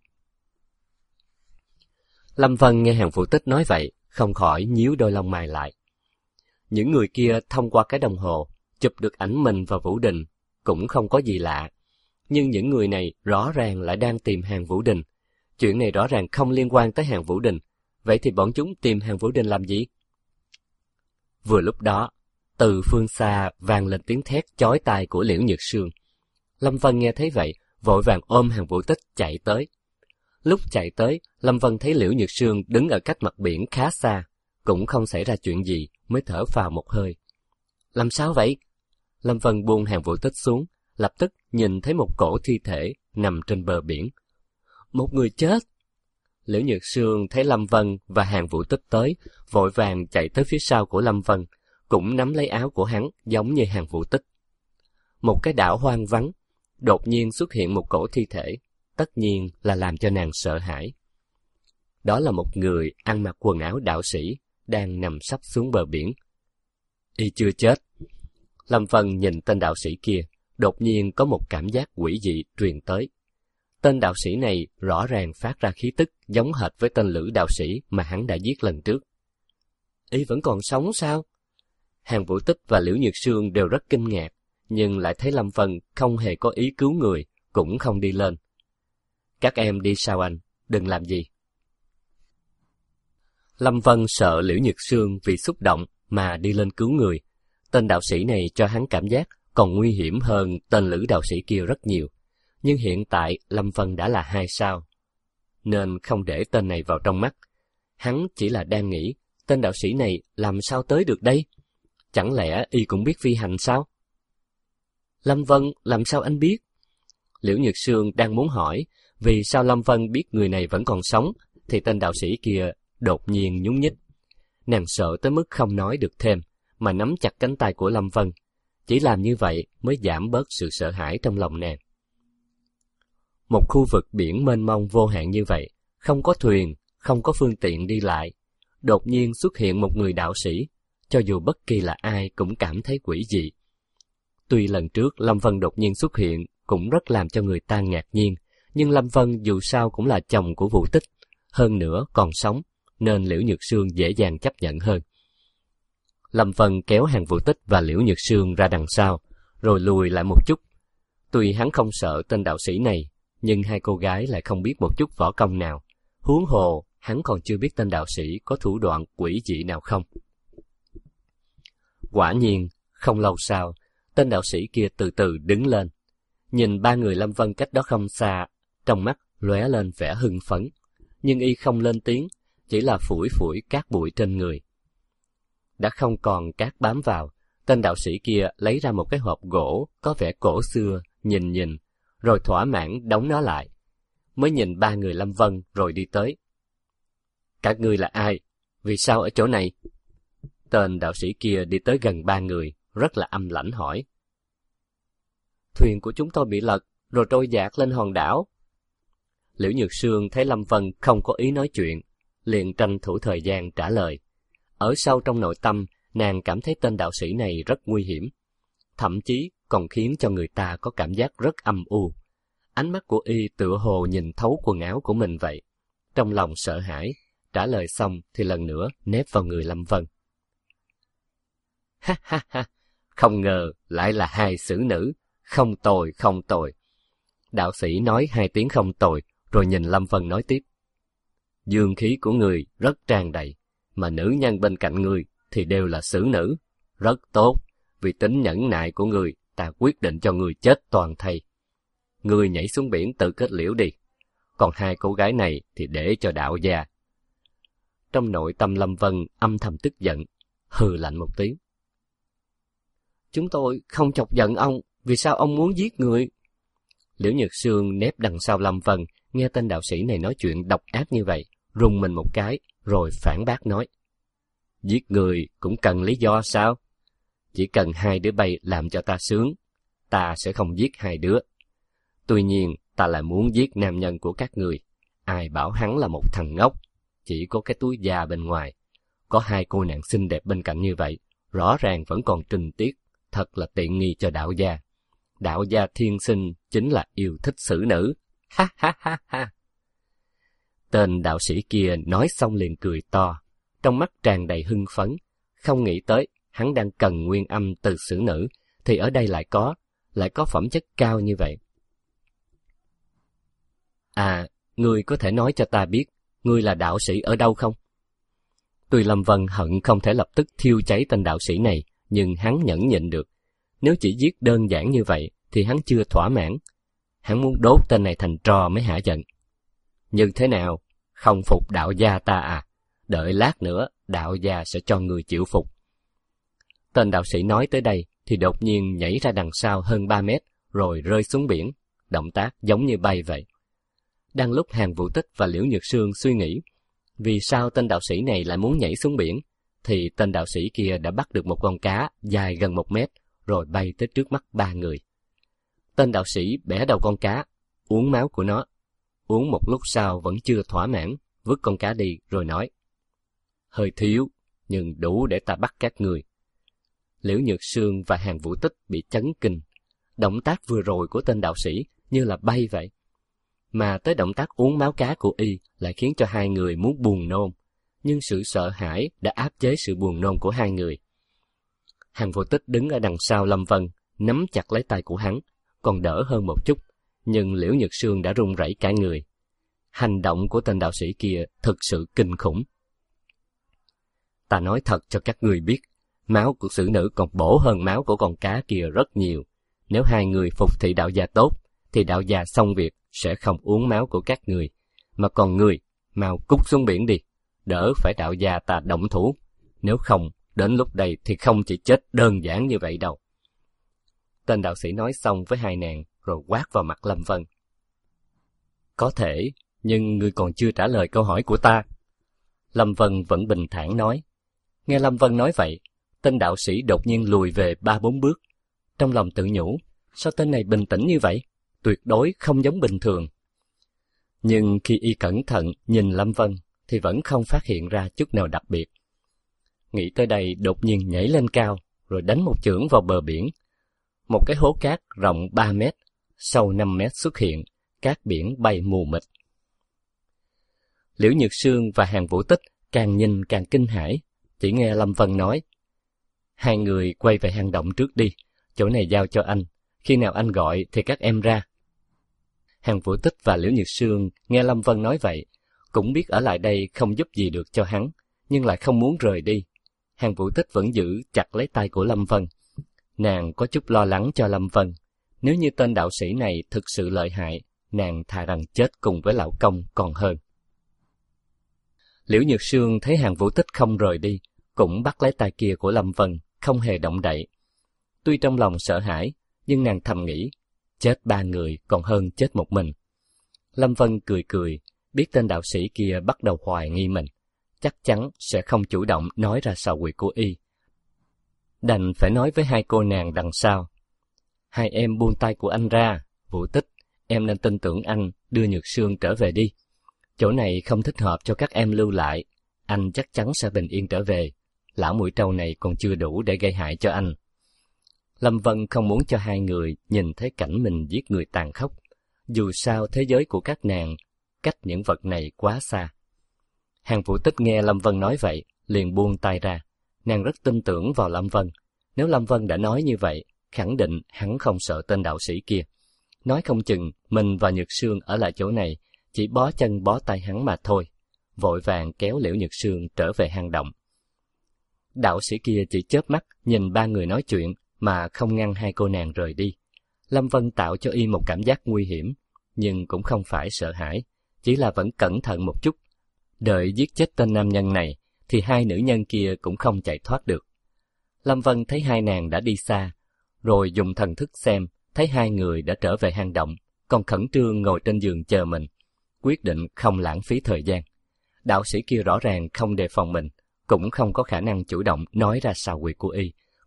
Lâm Vân nghe Hàng Vũ Tích nói vậy, không khỏi nhíu đôi lông mày lại. Những người kia thông qua cái đồng hồ, chụp được ảnh mình và Vũ Đình, cũng không có gì lạ. Nhưng những người này rõ ràng lại đang tìm Hàng Vũ Đình. Chuyện này rõ ràng không liên quan tới Hàng Vũ Đình. Vậy thì bọn chúng tìm Hàng Vũ Đình làm gì? Vừa lúc đó, từ phương xa vang lên tiếng thét chói tai của Liễu Nhược Sương. Lâm Vân nghe thấy vậy, vội vàng ôm Hàng Vũ Tích chạy tới. Lúc chạy tới, Lâm Vân thấy Liễu Nhược Sương đứng ở cách mặt biển khá xa, cũng không xảy ra chuyện gì, mới thở phào một hơi. Làm sao vậy? Lâm Vân buông Hàng Vũ Tích xuống, lập tức nhìn thấy một cổ thi thể nằm trên bờ biển. Một người chết! Liễu Nhược Sương thấy Lâm Vân và Hàng Vũ Tích tới, vội vàng chạy tới phía sau của Lâm Vân, cũng nắm lấy áo của hắn giống như Hàng Vũ Tích. Một cái đảo hoang vắng, đột nhiên xuất hiện một cổ thi thể, tất nhiên là làm cho nàng sợ hãi. Đó là một người ăn mặc quần áo đạo sĩ, đang nằm sắp xuống bờ biển. Y chưa chết. Lâm Vân nhìn tên đạo sĩ kia, đột nhiên có một cảm giác quỷ dị truyền tới. Tên đạo sĩ này rõ ràng phát ra khí tức giống hệt với tên Lữ đạo sĩ mà hắn đã giết lần trước. Y vẫn còn sống sao? Hàng Vũ Tích và Liễu Nhược Sương đều rất kinh ngạc, nhưng lại thấy Lâm Vân không hề có ý cứu người, cũng không đi lên. Các em đi sau anh, đừng làm gì. Lâm Vân sợ Liễu Nhược Sương vì xúc động mà đi lên cứu người. Tên đạo sĩ này cho hắn cảm giác còn nguy hiểm hơn tên Lữ đạo sĩ kia rất nhiều. Nhưng hiện tại Lâm Vân đã là hai sao, nên không để tên này vào trong mắt. Hắn chỉ là đang nghĩ, tên đạo sĩ này làm sao tới được đây? Chẳng lẽ y cũng biết phi hành sao? Lâm Vân, làm sao anh biết? Liễu Nhược Sương đang muốn hỏi vì sao Lâm Vân biết người này vẫn còn sống, thì tên đạo sĩ kia đột nhiên nhún nhích. Nàng sợ tới mức không nói được thêm, mà nắm chặt cánh tay của Lâm Vân. Chỉ làm như vậy mới giảm bớt sự sợ hãi trong lòng nàng. Một khu vực biển mênh mông vô hạn như vậy, không có thuyền, không có phương tiện đi lại. Đột nhiên xuất hiện một người đạo sĩ, cho dù bất kỳ là ai cũng cảm thấy quỷ dị. Tuy lần trước Lâm Vân đột nhiên xuất hiện cũng rất làm cho người ta ngạc nhiên, nhưng Lâm Vân dù sao cũng là chồng của Vũ Tích, hơn nữa còn sống, nên Liễu Nhược Sương dễ dàng chấp nhận hơn. Lâm Vân kéo Hàng Vũ Tích và Liễu Nhược Sương ra đằng sau, rồi lùi lại một chút. Tuy hắn không sợ tên đạo sĩ này, nhưng hai cô gái lại không biết một chút võ công nào. Huống hồ, hắn còn chưa biết tên đạo sĩ có thủ đoạn quỷ dị nào không. Quả nhiên, không lâu sau, tên đạo sĩ kia từ từ đứng lên. Nhìn ba người Lâm Vân cách đó không xa, trong mắt lóe lên vẻ hưng phấn. Nhưng y không lên tiếng, chỉ là phủi phủi cát bụi trên người. Đã không còn cát bám vào, tên đạo sĩ kia lấy ra một cái hộp gỗ có vẻ cổ xưa, nhìn nhìn, rồi thỏa mãn đóng nó lại. Mới nhìn ba người Lâm Vân rồi đi tới. Các ngươi là ai? Vì sao ở chỗ này? Tên đạo sĩ kia đi tới gần ba người, rất là âm lãnh hỏi. Thuyền của chúng tôi bị lật, rồi trôi dạt lên hòn đảo. Liễu Nhược Sương thấy Lâm Vân không có ý nói chuyện, liền tranh thủ thời gian trả lời. Ở sâu trong nội tâm, nàng cảm thấy tên đạo sĩ này rất nguy hiểm, thậm chí còn khiến cho người ta có cảm giác rất âm u. Ánh mắt của y tựa hồ nhìn thấu quần áo của mình vậy. Trong lòng sợ hãi, trả lời xong thì lần nữa nép vào người Lâm Vân. Ha ha ha, không ngờ lại là hai xử nữ, không tồi không tồi. Đạo sĩ nói hai tiếng không tồi, rồi nhìn Lâm Vân nói tiếp. Dương khí của người rất tràn đầy, mà nữ nhân bên cạnh người thì đều là xử nữ. Rất tốt, vì tính nhẫn nại của người, ta quyết định cho người chết toàn thây. Người nhảy xuống biển tự kết liễu đi, còn hai cô gái này thì để cho đạo gia. Trong nội tâm Lâm Vân âm thầm tức giận, hừ lạnh một tiếng. Chúng tôi không chọc giận ông, vì sao ông muốn giết người? Liễu Nhược Sương nép đằng sau Lâm Vân, nghe tên đạo sĩ này nói chuyện độc ác như vậy, rùng mình một cái, rồi phản bác nói. Giết người cũng cần lý do sao? chỉ cần hai đứa bay làm cho ta sướng, ta sẽ không giết hai đứa. Tuy nhiên, ta lại muốn giết nam nhân của các người. Ai bảo hắn là một thằng ngốc, chỉ có cái túi da bên ngoài. Có hai cô nàng xinh đẹp bên cạnh như vậy, rõ ràng vẫn còn trinh tiết, thật là tiện nghi cho đạo gia. Đạo gia thiên sinh chính là yêu thích xử nữ. Ha ha ha ha. Tên đạo sĩ kia nói xong liền cười to, trong mắt tràn đầy hưng phấn, không nghĩ tới hắn đang cần nguyên âm từ xử nữ, thì ở đây lại có, lại có phẩm chất cao như vậy. À, ngươi có thể nói cho ta biết, ngươi là đạo sĩ ở đâu không? Tuy Lâm Vân hận không thể lập tức thiêu cháy tên đạo sĩ này, nhưng hắn nhẫn nhịn được. Nếu chỉ giết đơn giản như vậy, thì hắn chưa thỏa mãn. Hắn muốn đốt tên này thành tro mới hả giận. Như thế nào? Không phục đạo gia ta à? Đợi lát nữa, đạo gia sẽ cho người chịu phục. Tên đạo sĩ nói tới đây, thì đột nhiên nhảy ra đằng sau hơn ba mét, rồi rơi xuống biển. Động tác giống như bay vậy. Đang lúc Hàn Vũ Tích và Liễu Nhược Sương suy nghĩ, vì sao tên đạo sĩ này lại muốn nhảy xuống biển, thì tên đạo sĩ kia đã bắt được một con cá dài gần một mét, rồi bay tới trước mắt ba người. Tên đạo sĩ bẻ đầu con cá, uống máu của nó. Uống một lúc sau vẫn chưa thỏa mãn, vứt con cá đi rồi nói: hơi thiếu, nhưng đủ để ta bắt các người. Liễu Nhược Sương và Hàn Vũ Tích bị chấn kinh. Động tác vừa rồi của tên đạo sĩ như là bay vậy. Mà tới động tác uống máu cá của y lại khiến cho hai người muốn buồn nôn. Nhưng sự sợ hãi đã áp chế sự buồn nôn của hai người. Hàn Vũ Tích đứng ở đằng sau Lâm Vân, nắm chặt lấy tay của hắn, còn đỡ hơn một chút, nhưng Liễu Nhược Sương đã run rẩy cả người. Hành động của tên đạo sĩ kia thực sự kinh khủng. Ta nói thật cho các người biết, máu của xử nữ còn bổ hơn máu của con cá kia rất nhiều. Nếu hai người phục thị đạo gia tốt, thì đạo gia xong việc sẽ không uống máu của các người. Mà còn người, mau cút xuống biển đi, đỡ phải đạo gia ta động thủ. Nếu không, đến lúc đây thì không chỉ chết đơn giản như vậy đâu. Tên đạo sĩ nói xong với hai nàng, rồi quát vào mặt Lâm Vân. Có thể, nhưng ngươi còn chưa trả lời câu hỏi của ta. Lâm Vân vẫn bình thản nói. Nghe Lâm Vân nói vậy, tên đạo sĩ đột nhiên lùi về ba bốn bước. Trong lòng tự nhủ, sao tên này bình tĩnh như vậy? Tuyệt đối không giống bình thường. Nhưng khi y cẩn thận nhìn Lâm Vân, thì vẫn không phát hiện ra chút nào đặc biệt. Nghĩ tới đây đột nhiên nhảy lên cao, rồi đánh một chưởng vào bờ biển. Một cái hố cát rộng ba mét, sâu năm mét xuất hiện, cát biển bay mù mịt. Liễu Nhược Sương và Hàn Vũ Tích càng nhìn càng kinh hãi, chỉ nghe Lâm Vân nói: hai người quay về hang động trước đi, chỗ này giao cho anh, khi nào anh gọi thì các em ra. Hàn Vũ Tích và Liễu Nhược Sương nghe Lâm Vân nói vậy, cũng biết ở lại đây không giúp gì được cho hắn, nhưng lại không muốn rời đi. Hàn Vũ Tích vẫn giữ chặt lấy tay của Lâm Vân. Nàng có chút lo lắng cho Lâm Vân. Nếu như tên đạo sĩ này thực sự lợi hại, nàng thà rằng chết cùng với lão công còn hơn. Liễu Nhược Sương thấy Hàn Vũ Tích không rời đi, cũng bắt lấy tay kia của Lâm Vân, không hề động đậy. Tuy trong lòng sợ hãi, nhưng nàng thầm nghĩ, chết ba người còn hơn chết một mình. Lâm Vân cười cười, biết tên đạo sĩ kia bắt đầu hoài nghi mình, chắc chắn sẽ không chủ động nói ra sầu quyệt của y. Đành phải nói với hai cô nàng đằng sau. Hai em buông tay của anh ra, Vũ Tích, em nên tin tưởng anh, đưa Nhược Sương trở về đi. Chỗ này không thích hợp cho các em lưu lại, anh chắc chắn sẽ bình yên trở về. Lão mũi trâu này còn chưa đủ để gây hại cho anh. Lâm Vân không muốn cho hai người nhìn thấy cảnh mình giết người tàn khốc. Dù sao thế giới của các nàng cách những vật này quá xa. Hàn Vũ Tích nghe Lâm Vân nói vậy, liền buông tay ra. Nàng rất tin tưởng vào Lâm Vân. Nếu Lâm Vân đã nói như vậy, khẳng định hắn không sợ tên đạo sĩ kia. Nói không chừng mình và Nhược Sương ở lại chỗ này chỉ bó chân bó tay hắn mà thôi. Vội vàng kéo Liễu Nhược Sương trở về hang động. Đạo sĩ kia chỉ chớp mắt nhìn ba người nói chuyện mà không ngăn hai cô nàng rời đi. Lâm Vân tạo cho y một cảm giác nguy hiểm, nhưng cũng không phải sợ hãi, chỉ là vẫn cẩn thận một chút. Đợi giết chết tên nam nhân này, thì hai nữ nhân kia cũng không chạy thoát được. Lâm Vân thấy hai nàng đã đi xa, rồi dùng thần thức xem, thấy hai người đã trở về hang động, còn khẩn trương ngồi trên giường chờ mình, quyết định không lãng phí thời gian. Đạo sĩ kia rõ ràng không đề phòng mình, cũng không có khả năng chủ động nói ra sào quyệt của y,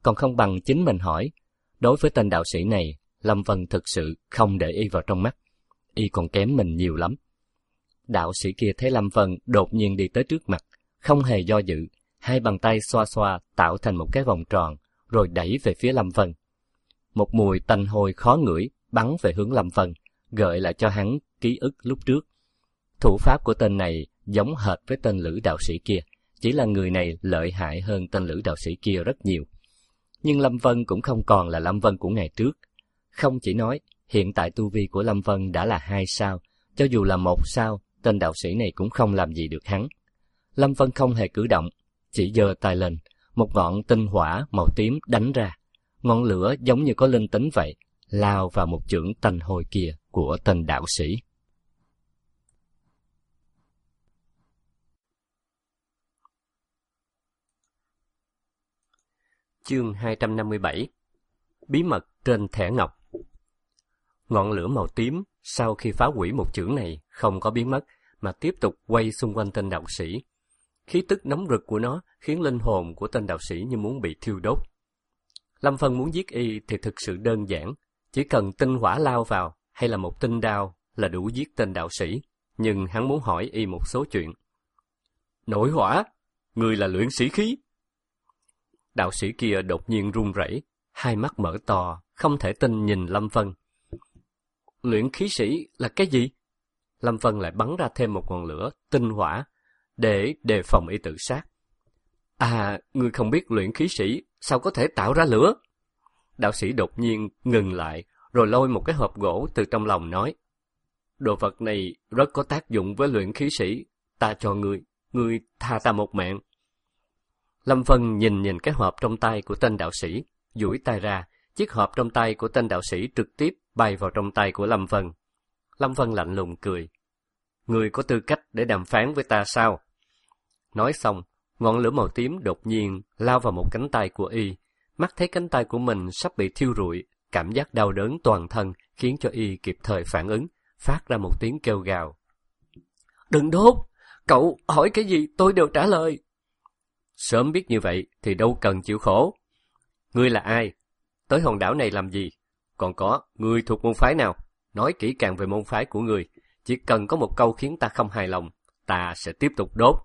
còn không bằng chính mình hỏi. Đối với tên đạo sĩ này, Lâm Vân thực sự không để y vào trong mắt. Y còn kém mình nhiều lắm. Đạo sĩ kia thấy Lâm Vân đột nhiên đi tới trước mặt, không hề do dự, hai bàn tay xoa xoa tạo thành một cái vòng tròn, rồi đẩy về phía Lâm Vân. Một mùi tanh hôi khó ngửi bắn về hướng Lâm Vân, gợi lại cho hắn ký ức lúc trước. Thủ pháp của tên này giống hệt với tên lữ đạo sĩ kia, chỉ là người này lợi hại hơn tên lữ đạo sĩ kia rất nhiều. Nhưng Lâm Vân cũng không còn là Lâm Vân của ngày trước. Không chỉ nói, hiện tại tu vi của Lâm Vân đã là hai sao, cho dù là một sao, tên đạo sĩ này cũng không làm gì được hắn. Lâm Vân không hề cử động, chỉ giơ tay lên, một ngọn tinh hỏa màu tím đánh ra. Ngọn lửa giống như có linh tính vậy, lao vào một chưởng tanh hôi kia của tên đạo sĩ. Chương hai trăm năm mươi bảy. Bí mật trên thẻ ngọc. Ngọn lửa màu tím sau khi phá hủy một chưởng này không có biến mất, mà tiếp tục quay xung quanh tên đạo sĩ. Khí tức nóng rực của nó khiến linh hồn của tên đạo sĩ như muốn bị thiêu đốt. Lâm Vân muốn giết y thì thực sự đơn giản, chỉ cần tinh hỏa lao vào hay là một tinh đao là đủ giết tên đạo sĩ. Nhưng hắn muốn hỏi y một số chuyện. Nội hỏa, người là luyện sĩ khí. Đạo sĩ kia đột nhiên run rẩy, hai mắt mở to, không thể tin nhìn Lâm Vân. Luyện khí sĩ là cái gì? Lâm Vân lại bắn ra thêm một ngọn lửa, tinh hỏa, để đề phòng y tự sát. À, ngươi không biết luyện khí sĩ sao có thể tạo ra lửa? Đạo sĩ đột nhiên ngừng lại, rồi lôi một cái hộp gỗ từ trong lòng nói. Đồ vật này rất có tác dụng với luyện khí sĩ, ta cho ngươi, ngươi tha ta một mạng. Lâm Vân nhìn nhìn cái hộp trong tay của tên đạo sĩ, duỗi tay ra, chiếc hộp trong tay của tên đạo sĩ trực tiếp bay vào trong tay của Lâm Vân. Lâm Vân lạnh lùng cười. Ngươi có tư cách để đàm phán với ta sao? Nói xong, ngọn lửa màu tím đột nhiên lao vào một cánh tay của y. Mắt thấy cánh tay của mình sắp bị thiêu rụi, cảm giác đau đớn toàn thân khiến cho y kịp thời phản ứng, phát ra một tiếng kêu gào. Đừng đốt! Cậu hỏi cái gì tôi đều trả lời. Sớm biết như vậy thì đâu cần chịu khổ. Ngươi là ai? Tới hòn đảo này làm gì? Còn có, ngươi thuộc môn phái nào? Nói kỹ càng về môn phái của ngươi. Chỉ cần có một câu khiến ta không hài lòng, ta sẽ tiếp tục đốt.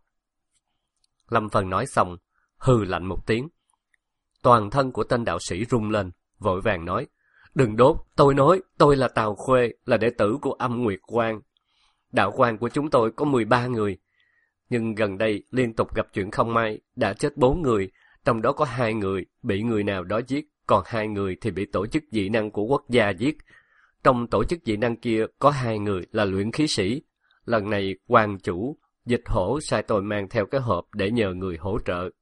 Lâm Vân nói xong, hừ lạnh một tiếng. Toàn thân của tên đạo sĩ rung lên, vội vàng nói. Đừng đốt, tôi nói, tôi là Tào Khuê, là đệ tử của Âm Nguyệt Quan. Đạo quan của chúng tôi có mười ba người. Nhưng gần đây liên tục gặp chuyện không may, đã chết bốn người, trong đó có hai người bị người nào đó giết, còn hai người thì bị tổ chức dị năng của quốc gia giết. Trong tổ chức dị năng kia có hai người là luyện khí sĩ. Lần này quan chủ, Dịch Hổ sai tôi mang theo cái hộp để nhờ người hỗ trợ.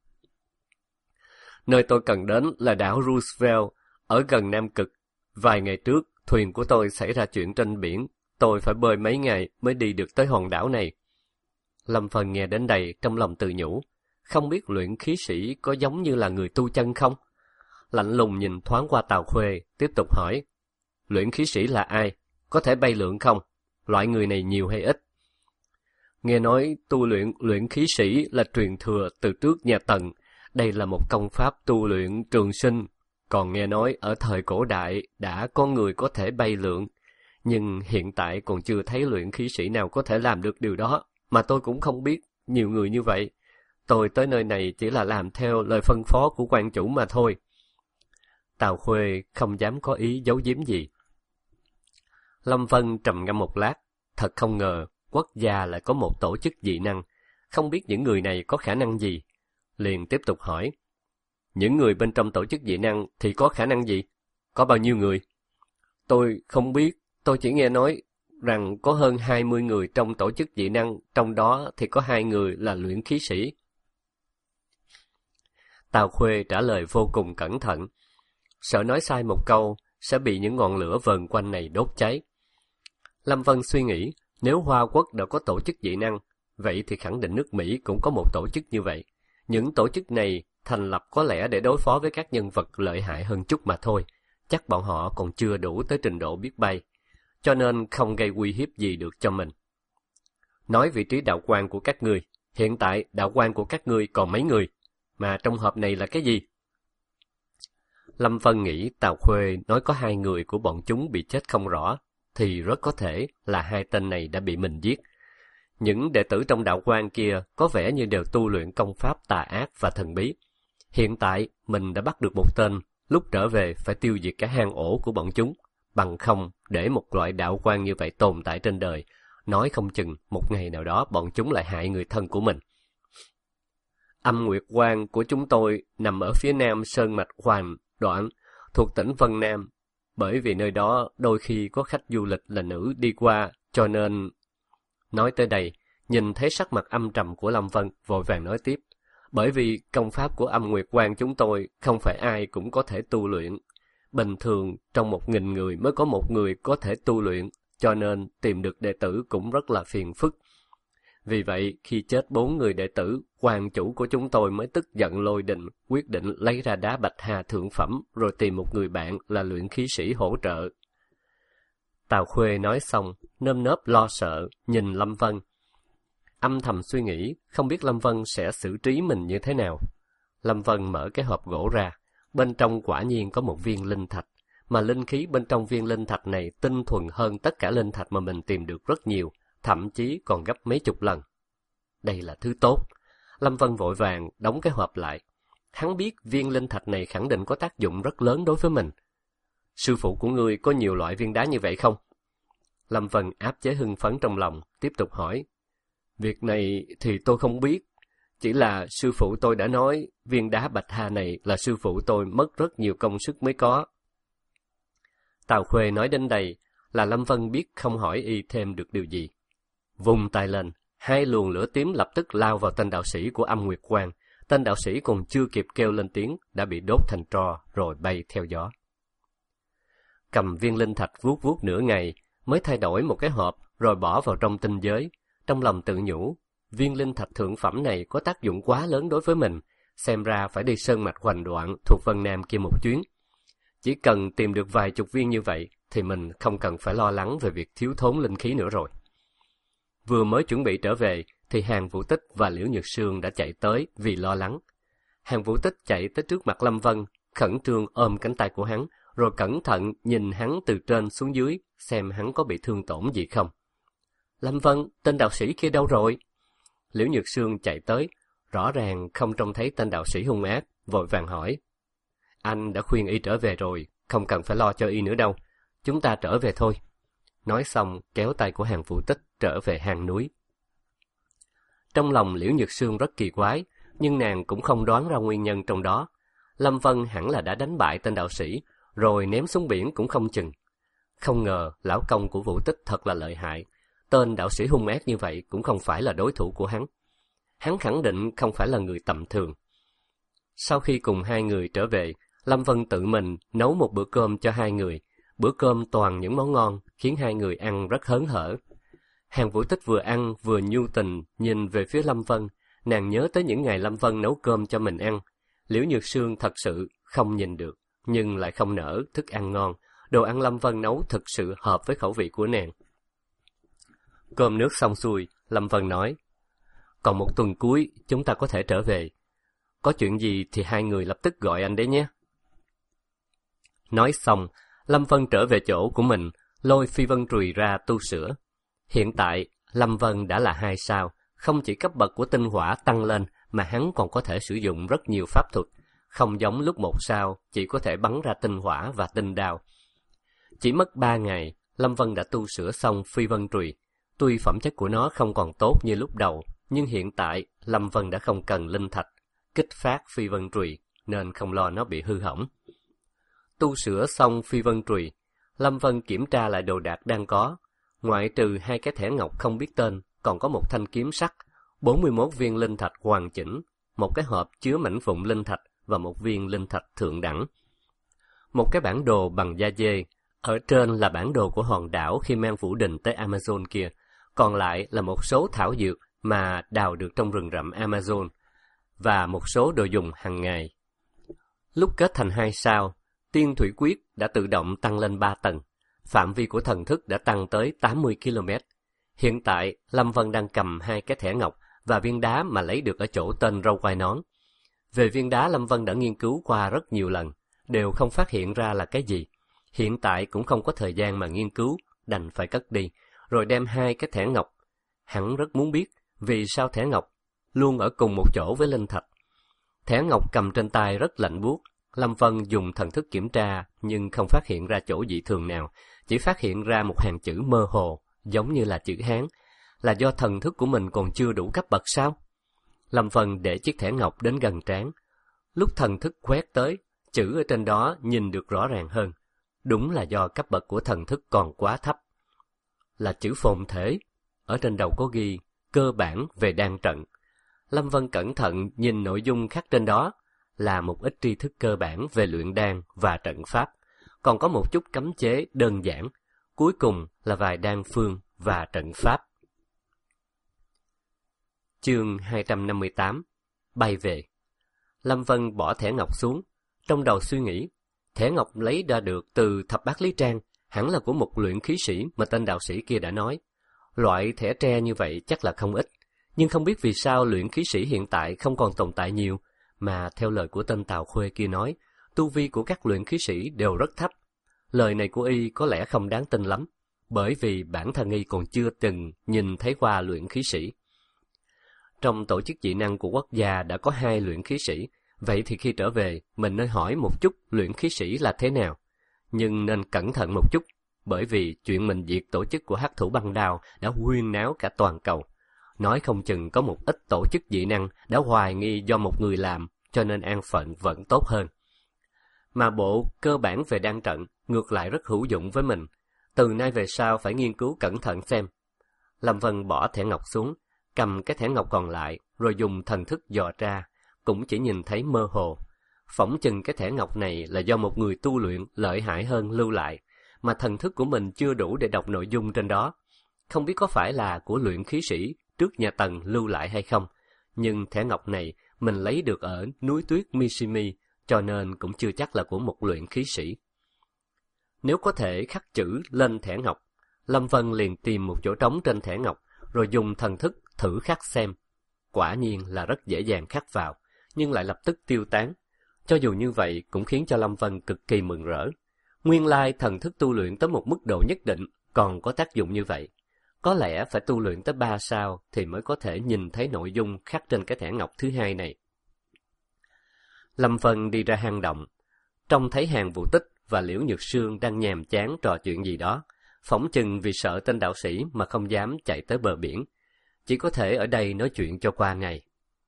Nơi tôi cần đến là đảo Roosevelt, ở gần Nam Cực. Vài ngày trước, thuyền của tôi xảy ra chuyện trên biển, tôi phải bơi mấy ngày mới đi được tới hòn đảo này. Lâm Vân nghe đến đây trong lòng tự nhủ, không biết luyện khí sĩ có giống như là người tu chân không? Lạnh lùng nhìn thoáng qua Tào Khuê, tiếp tục hỏi, luyện khí sĩ là ai? Có thể bay lượn không? Loại người này nhiều hay ít? Nghe nói tu luyện luyện khí sĩ là truyền thừa từ trước nhà Tần, đây là một công pháp tu luyện trường sinh. Còn nghe nói ở thời cổ đại đã có người có thể bay lượn, nhưng hiện tại còn chưa thấy luyện khí sĩ nào có thể làm được điều đó, mà tôi cũng không biết nhiều người như vậy. Tôi tới nơi này chỉ là làm theo lời phân phó của quan chủ mà thôi. Tào Khuê không dám có ý giấu giếm gì. Lâm Vân trầm ngâm một lát, thật không ngờ quốc gia lại có một tổ chức dị năng, không biết những người này có khả năng gì. Liền tiếp tục hỏi, những người bên trong tổ chức dị năng thì có khả năng gì? Có bao nhiêu người? Tôi không biết, tôi chỉ nghe nói rằng có hơn hai mươi người trong tổ chức dị năng, trong đó thì có hai người là luyện khí sĩ. Tào Khuê trả lời vô cùng cẩn thận, sợ nói sai một câu sẽ bị những ngọn lửa vờn quanh này đốt cháy. Lâm Vân suy nghĩ, nếu Hoa Quốc đã có tổ chức dị năng, vậy thì khẳng định nước Mỹ cũng có một tổ chức như vậy. Những tổ chức này thành lập có lẽ để đối phó với các nhân vật lợi hại hơn chút mà thôi, chắc bọn họ còn chưa đủ tới trình độ biết bay, cho nên không gây uy hiếp gì được cho mình. Nói vị trí đạo quan của các ngươi, hiện tại đạo quan của các ngươi còn mấy người, mà trong hộp này là cái gì? Lâm Vân nghĩ Tào Khuê nói có hai người của bọn chúng bị chết không rõ, thì rất có thể là hai tên này đã bị mình giết. Những đệ tử trong đạo quan kia có vẻ như đều tu luyện công pháp tà ác và thần bí. Hiện tại mình đã bắt được một tên, lúc trở về phải tiêu diệt cả hang ổ của bọn chúng, bằng không để một loại đạo quan như vậy tồn tại trên đời, nói không chừng một ngày nào đó bọn chúng lại hại người thân của mình. Âm Nguyệt Quan của chúng tôi nằm ở phía nam sơn mạch Hoành Đoạn, thuộc tỉnh Vân Nam. Bởi vì nơi đó đôi khi có khách du lịch là nữ đi qua, cho nên... Nói tới đây, nhìn thấy sắc mặt âm trầm của Lâm Vân, vội vàng nói tiếp. Bởi vì công pháp của Âm Nguyệt Quan chúng tôi không phải ai cũng có thể tu luyện. Bình thường, trong một nghìn người mới có một người có thể tu luyện, cho nên tìm được đệ tử cũng rất là phiền phức. Vì vậy, khi chết bốn người đệ tử, quan chủ của chúng tôi mới tức giận lôi đình, quyết định lấy ra đá bạch hà thượng phẩm, rồi tìm một người bạn là luyện khí sĩ hỗ trợ. Tào Khuê nói xong, nơm nớp lo sợ, nhìn Lâm Vân. Âm thầm suy nghĩ, không biết Lâm Vân sẽ xử trí mình như thế nào. Lâm Vân mở cái hộp gỗ ra, bên trong quả nhiên có một viên linh thạch, mà linh khí bên trong viên linh thạch này tinh thuần hơn tất cả linh thạch mà mình tìm được rất nhiều, thậm chí còn gấp mấy chục lần. Đây là thứ tốt. Lâm Vân vội vàng đóng cái hộp lại. Hắn biết viên linh thạch này khẳng định có tác dụng rất lớn đối với mình. Sư phụ của ngươi có nhiều loại viên đá như vậy không? Lâm Vân áp chế hưng phấn trong lòng, tiếp tục hỏi. Việc này thì tôi không biết. Chỉ là sư phụ tôi đã nói viên đá bạch hà này là sư phụ tôi mất rất nhiều công sức mới có. Tào Khuê nói đến đây là Lâm Vân biết không hỏi y thêm được điều gì. Vung tay lên, hai luồng lửa tím lập tức lao vào tên đạo sĩ của Âm Nguyệt Quan. Tên đạo sĩ còn chưa kịp kêu lên tiếng đã bị đốt thành tro rồi bay theo gió. Cầm viên linh thạch vuốt vuốt nửa ngày mới thay đổi một cái hộp rồi bỏ vào trong tinh giới. Trong lòng tự nhủ, viên linh thạch thượng phẩm này có tác dụng quá lớn đối với mình, xem ra phải đi sơn mạch Hoành Đoạn thuộc Vân Nam kia một chuyến. Chỉ cần tìm được vài chục viên như vậy thì mình không cần phải lo lắng về việc thiếu thốn linh khí nữa rồi. Vừa mới chuẩn bị trở về thì Hàn Vũ Tích và Liễu Nhược Sương đã chạy tới vì lo lắng. Hàn Vũ Tích chạy tới trước mặt Lâm Vân, khẩn trương ôm cánh tay của hắn, rồi cẩn thận nhìn hắn từ trên xuống dưới, xem hắn có bị thương tổn gì không. Lâm Vân, tên đạo sĩ kia đâu rồi? Liễu Nhược Sương chạy tới, rõ ràng không trông thấy tên đạo sĩ hung ác, vội vàng hỏi. Anh đã khuyên y trở về rồi, không cần phải lo cho y nữa đâu, chúng ta trở về thôi. Nói xong kéo tay của Hàn Vũ Tích trở về hang núi. Trong lòng Liễu Nhược Sương rất kỳ quái, nhưng nàng cũng không đoán ra nguyên nhân trong đó. Lâm Vân hẳn là đã đánh bại tên đạo sĩ, rồi ném xuống biển cũng không chừng. Không ngờ lão công của Vũ Tích thật là lợi hại, tên đạo sĩ hung ác như vậy cũng không phải là đối thủ của hắn. Hắn khẳng định không phải là người tầm thường. Sau khi cùng hai người trở về, Lâm Vân tự mình nấu một bữa cơm cho hai người. Bữa cơm toàn những món ngon, khiến hai người ăn rất hớn hở. Hàn Vũ Tích vừa ăn vừa nhu tình nhìn về phía Lâm Vân, nàng nhớ tới những ngày Lâm Vân nấu cơm cho mình ăn. Liễu Nhược Sương thật sự không nhìn được, nhưng lại không nỡ thức ăn ngon. Đồ ăn Lâm Vân nấu thực sự hợp với khẩu vị của nàng. Cơm nước xong xuôi, Lâm Vân nói, còn một tuần cuối chúng ta có thể trở về. Có chuyện gì thì hai người lập tức gọi anh đấy nhé. Nói xong, Lâm Vân trở về chỗ của mình, lôi Phi Vân Trùy ra tu sửa. Hiện tại, Lâm Vân đã là hai sao, không chỉ cấp bậc của tinh hỏa tăng lên, mà hắn còn có thể sử dụng rất nhiều pháp thuật, không giống lúc một sao, chỉ có thể bắn ra tinh hỏa và tinh đao. Chỉ mất ba ngày, Lâm Vân đã tu sửa xong Phi Vân Trùy. Tuy phẩm chất của nó không còn tốt như lúc đầu, nhưng hiện tại Lâm Vân đã không cần linh thạch kích phát Phi Vân Trùy, nên không lo nó bị hư hỏng. Tu sửa xong Phi Vân Trùy, Lâm Vân kiểm tra lại đồ đạc đang có. Ngoại trừ hai cái thẻ ngọc không biết tên, còn có một thanh kiếm sắt, bốn mươi mốt viên linh thạch hoàn chỉnh, một cái hộp chứa mảnh vụn linh thạch và một viên linh thạch thượng đẳng. Một cái bản đồ bằng da dê, ở trên là bản đồ của hòn đảo khi mang Vũ Đình tới Amazon kia, còn lại là một số thảo dược mà đào được trong rừng rậm Amazon, và một số đồ dùng hàng ngày. Lúc kết thành hai sao, Tiên Thủy Quyết đã tự động tăng lên ba tầng, phạm vi của thần thức đã tăng tới tám mươi ki lô mét. Hiện tại, Lâm Vân đang cầm hai cái thẻ ngọc và viên đá mà lấy được ở chỗ tên râu quai nón. Về viên đá, Lâm Vân đã nghiên cứu qua rất nhiều lần. đều không phát hiện ra là cái gì. Hiện tại cũng không có thời gian mà nghiên cứu, đành phải cất đi, rồi đem hai cái thẻ ngọc. Hắn rất muốn biết vì sao thẻ ngọc luôn ở cùng một chỗ với linh thạch. Thẻ ngọc cầm trên tay rất lạnh buốt. Lâm Vân dùng thần thức kiểm tra nhưng không phát hiện ra chỗ dị thường nào, chỉ phát hiện ra một hàng chữ mơ hồ, giống như là chữ Hán. Là do thần thức của mình còn chưa đủ cấp bậc sao? Lâm Vân để chiếc thẻ ngọc đến gần trán. Lúc thần thức quét tới, chữ ở trên đó nhìn được rõ ràng hơn. Đúng là do cấp bậc của thần thức còn quá thấp. Là chữ phồn thể. Ở trên đầu có ghi cơ bản về đan trận. Lâm Vân cẩn thận nhìn nội dung khắc trên đó, là một ít tri thức cơ bản về luyện đan và trận pháp, còn có một chút cấm chế đơn giản, cuối cùng là vài đan phương và trận pháp. Chương hai trăm năm mươi tám. Bay về. Lâm Vân bỏ thẻ ngọc xuống, trong đầu suy nghĩ, thẻ ngọc lấy ra được từ thập bát lý trang, hẳn là của một luyện khí sĩ mà tên đạo sĩ kia đã nói. Loại thẻ tre như vậy chắc là không ít, nhưng không biết vì sao luyện khí sĩ hiện tại không còn tồn tại nhiều, mà theo lời của tên Tào Khuê kia nói, tu vi của các luyện khí sĩ đều rất thấp. Lời này của y có lẽ không đáng tin lắm, bởi vì bản thân y còn chưa từng nhìn thấy qua luyện khí sĩ. Trong tổ chức dị năng của quốc gia đã có hai luyện khí sĩ, vậy thì khi trở về, mình nên hỏi một chút luyện khí sĩ là thế nào. Nhưng nên cẩn thận một chút, bởi vì chuyện mình diệt tổ chức của Hắc Thủ Băng Đao đã huyên náo cả toàn cầu. Nói không chừng có một ít tổ chức dị năng đã hoài nghi do một người làm, cho nên an phận vẫn tốt hơn. Mà bộ cơ bản về đan trận ngược lại rất hữu dụng với mình. Từ nay về sau phải nghiên cứu cẩn thận xem. Lâm Vân bỏ thẻ ngọc xuống, cầm cái thẻ ngọc còn lại, rồi dùng thần thức dò ra, cũng chỉ nhìn thấy mơ hồ. Phỏng chừng cái thẻ ngọc này là do một người tu luyện lợi hại hơn lưu lại, mà thần thức của mình chưa đủ để đọc nội dung trên đó. Không biết có phải là của luyện khí sĩ trước nhà Tần lưu lại hay không, nhưng thẻ ngọc này mình lấy được ở núi tuyết Mishimi, cho nên cũng chưa chắc là của một luyện khí sĩ. Nếu có thể khắc chữ lên thẻ ngọc, Lâm Vân liền tìm một chỗ trống trên thẻ ngọc, rồi dùng thần thức thử khắc xem. Quả nhiên là rất dễ dàng khắc vào, nhưng lại lập tức tiêu tán. Cho dù như vậy cũng khiến cho Lâm Vân cực kỳ mừng rỡ. Nguyên lai thần thức tu luyện tới một mức độ nhất định còn có tác dụng như vậy. Có lẽ phải tu luyện tới ba sao thì mới có thể nhìn thấy nội dung khắc trên cái thẻ ngọc thứ hai này. Lâm Vân đi ra hang động, trông thấy Hàn Vũ Tích và Liễu Nhược Sương đang nhàm chán trò chuyện gì đó, phỏng chừng vì sợ tên đạo sĩ mà không dám chạy tới bờ biển, chỉ có thể ở đây nói chuyện cho qua ngày.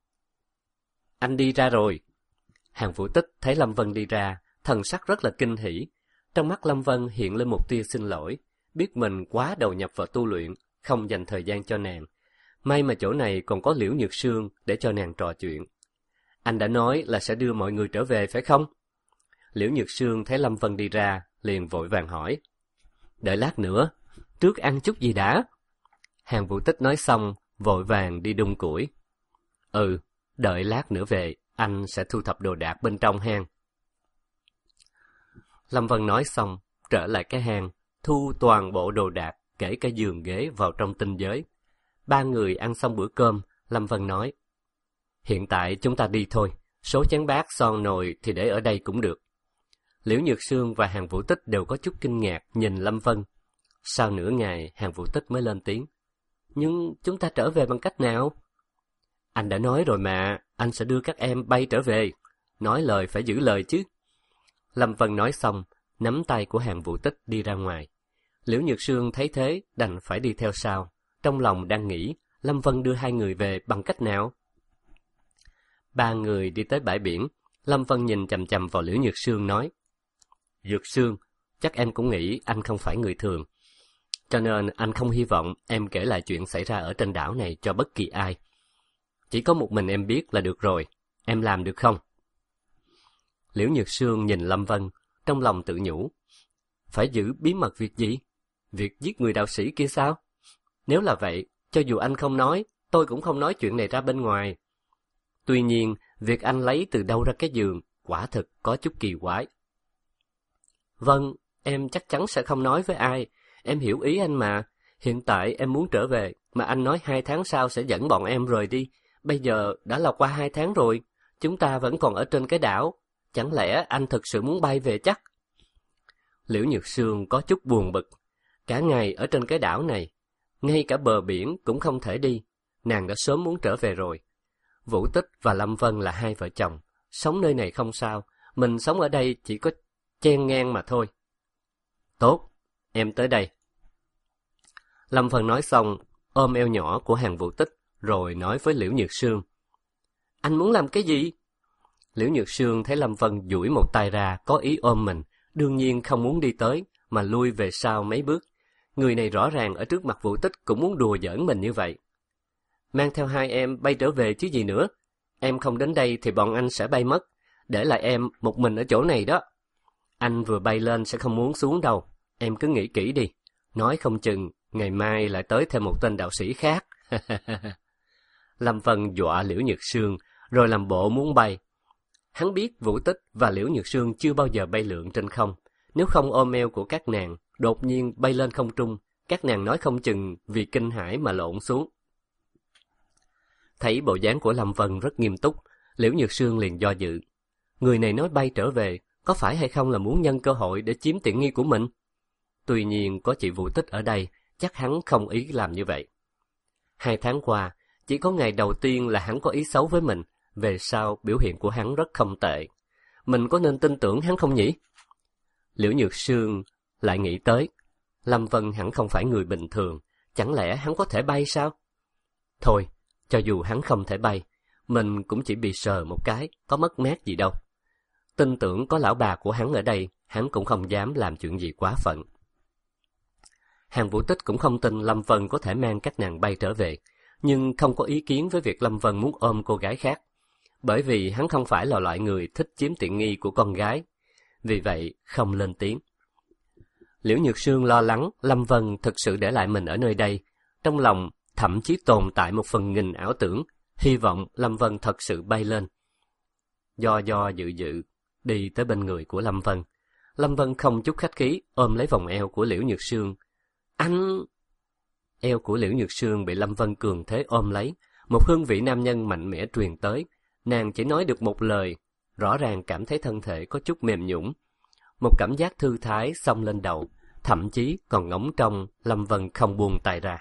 Anh đi ra rồi. Hàn Vũ Tích thấy Lâm Vân đi ra, thần sắc rất là kinh hỉ. Trong mắt Lâm Vân hiện lên một tia xin lỗi, biết mình quá đầu nhập vào tu luyện, không dành thời gian cho nàng. May mà chỗ này còn có Liễu Nhược Sương để cho nàng trò chuyện. Anh đã nói là sẽ đưa mọi người trở về phải không? Liễu Nhược Sương thấy Lâm Vân đi ra, liền vội vàng hỏi. Đợi lát nữa, trước ăn chút gì đã? Hàn Vũ Tích nói xong, vội vàng đi đun củi. Ừ, đợi lát nữa về, anh sẽ thu thập đồ đạc bên trong hang. Lâm Vân nói xong, trở lại cái hang, thu toàn bộ đồ đạc, kể cả giường ghế vào trong tinh giới. Ba người ăn xong bữa cơm, Lâm Vân nói. Hiện tại chúng ta đi thôi, số chén bát son nồi thì để ở đây cũng được. Liễu Nhược Sương và Hàn Vũ Tích đều có chút kinh ngạc nhìn Lâm Vân. Sau nửa ngày, Hàn Vũ Tích mới lên tiếng. Nhưng chúng ta trở về bằng cách nào? Anh đã nói rồi mà, anh sẽ đưa các em bay trở về. Nói lời phải giữ lời chứ. Lâm Vân nói xong, nắm tay của Hàn Vũ Tích đi ra ngoài. Liễu Nhược Sương thấy thế, đành phải đi theo sau. Trong lòng đang nghĩ, Lâm Vân đưa hai người về bằng cách nào? Ba người đi tới bãi biển, Lâm Vân nhìn chằm chằm vào Liễu Nhược Sương nói. Nhược Sương, chắc em cũng nghĩ anh không phải người thường. Cho nên anh không hy vọng em kể lại chuyện xảy ra ở trên đảo này cho bất kỳ ai. Chỉ có một mình em biết là được rồi, em làm được không? Liễu Nhược Sương nhìn Lâm Vân, trong lòng tự nhủ. Phải giữ bí mật việc gì? Việc giết người đạo sĩ kia sao? Nếu là vậy, cho dù anh không nói, tôi cũng không nói chuyện này ra bên ngoài. Tuy nhiên, việc anh lấy từ đâu ra cái giường, quả thực có chút kỳ quái. Vâng, em chắc chắn sẽ không nói với ai. Em hiểu ý anh mà. Hiện tại em muốn trở về, mà anh nói hai tháng sau sẽ dẫn bọn em rời đi. Bây giờ đã là qua hai tháng rồi, chúng ta vẫn còn ở trên cái đảo. Chẳng lẽ anh thực sự muốn bay về chắc? Liễu Nhược Sương có chút buồn bực. Cả ngày ở trên cái đảo này, ngay cả bờ biển cũng không thể đi. Nàng đã sớm muốn trở về rồi. Vũ Tích và Lâm Vân là hai vợ chồng. Sống nơi này không sao, mình sống ở đây chỉ có chen ngang mà thôi. Tốt, em tới đây. Lâm Vân nói xong, ôm eo nhỏ của Hàn Vũ Tích, rồi nói với Liễu Nhược Sương. Anh muốn làm cái gì? Liễu Nhược Sương thấy Lâm Vân duỗi một tay ra, có ý ôm mình, đương nhiên không muốn đi tới, mà lui về sau mấy bước. Người này rõ ràng ở trước mặt Vũ Tích cũng muốn đùa giỡn mình như vậy. Mang theo hai em bay trở về chứ gì nữa. Em không đến đây thì bọn anh sẽ bay mất, để lại em một mình ở chỗ này đó. Anh vừa bay lên sẽ không muốn xuống đâu, em cứ nghĩ kỹ đi. Nói không chừng, ngày mai lại tới thêm một tên đạo sĩ khác. Lâm Vân dọa Liễu Nhược Sương, rồi làm bộ muốn bay. Hắn biết Vũ Tích và Liễu Nhược Sương chưa bao giờ bay lượn trên không. Nếu không ôm eo của các nàng, đột nhiên bay lên không trung, các nàng nói không chừng vì kinh hãi mà lộn xuống. Thấy bộ dáng của Lâm Vân rất nghiêm túc, Liễu Nhược Sương liền do dự. Người này nói bay trở về, có phải hay không là muốn nhân cơ hội để chiếm tiện nghi của mình? Tuy nhiên có chị Vũ Tích ở đây, chắc hắn không ý làm như vậy. Hai tháng qua, chỉ có ngày đầu tiên là hắn có ý xấu với mình, về sau biểu hiện của hắn rất không tệ. Mình có nên tin tưởng hắn không nhỉ? Liễu Nhược Sương lại nghĩ tới, Lâm Vân hẳn không phải người bình thường, chẳng lẽ hắn có thể bay sao? Thôi, cho dù hắn không thể bay, mình cũng chỉ bị sờ một cái, có mất mát gì đâu. Tin tưởng có lão bà của hắn ở đây, hắn cũng không dám làm chuyện gì quá phận. Hàn Vũ Tích cũng không tin Lâm Vân có thể mang các nàng bay trở về, nhưng không có ý kiến với việc Lâm Vân muốn ôm cô gái khác, bởi vì hắn không phải là loại người thích chiếm tiện nghi của con gái, vì vậy không lên tiếng. Liễu Nhược Sương lo lắng Lâm Vân thực sự để lại mình ở nơi đây, trong lòng thậm chí tồn tại một phần nghìn ảo tưởng, hy vọng Lâm Vân thật sự bay lên. Do do dự dự, đi tới bên người của Lâm Vân. Lâm Vân không chút khách khí ôm lấy vòng eo của Liễu Nhược Sương. Anh... Eo của Liễu Nhược Sương bị Lâm Vân cường thế ôm lấy, một hương vị nam nhân mạnh mẽ truyền tới. Nàng chỉ nói được một lời, rõ ràng cảm thấy thân thể có chút mềm nhũn. Một cảm giác thư thái xông lên đầu, thậm chí còn ngóng trông Lâm Vân không buông tay ra.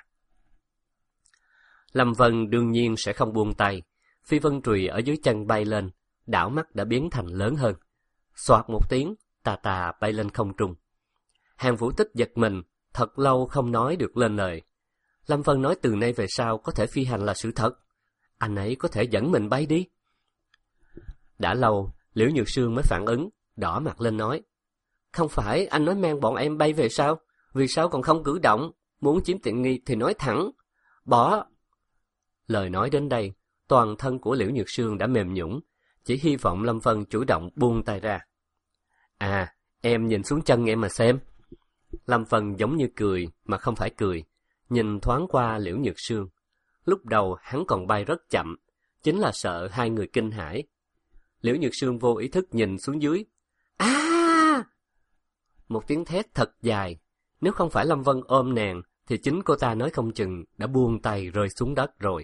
Lâm Vân đương nhiên sẽ không buông tay. Phi vân chùy ở dưới chân bay lên, đảo mắt đã biến thành lớn hơn. Xoạt một tiếng, tà tà bay lên không trung. Hàn Vũ Tích giật mình, thật lâu không nói được lên lời. Lâm Vân nói từ nay về sau có thể phi hành là sự thật. Anh ấy có thể dẫn mình bay đi. Đã lâu, Liễu Nhược Sương mới phản ứng, đỏ mặt lên nói. Không phải anh nói mang bọn em bay về sao? Vì sao còn không cử động? Muốn chiếm tiện nghi thì nói thẳng. Bỏ. Lời nói đến đây, toàn thân của Liễu Nhược Sương đã mềm nhũn, chỉ hy vọng Lâm Vân chủ động buông tay ra. À, em nhìn xuống chân em mà xem. Lâm Vân giống như cười mà không phải cười, nhìn thoáng qua Liễu Nhược Sương. Lúc đầu hắn còn bay rất chậm, chính là sợ hai người kinh hãi. Liễu Nhược Sương vô ý thức nhìn xuống dưới. À! Một tiếng thét thật dài. Nếu không phải Lâm Vân ôm nàng, thì chính cô ta nói không chừng đã buông tay rơi xuống đất rồi.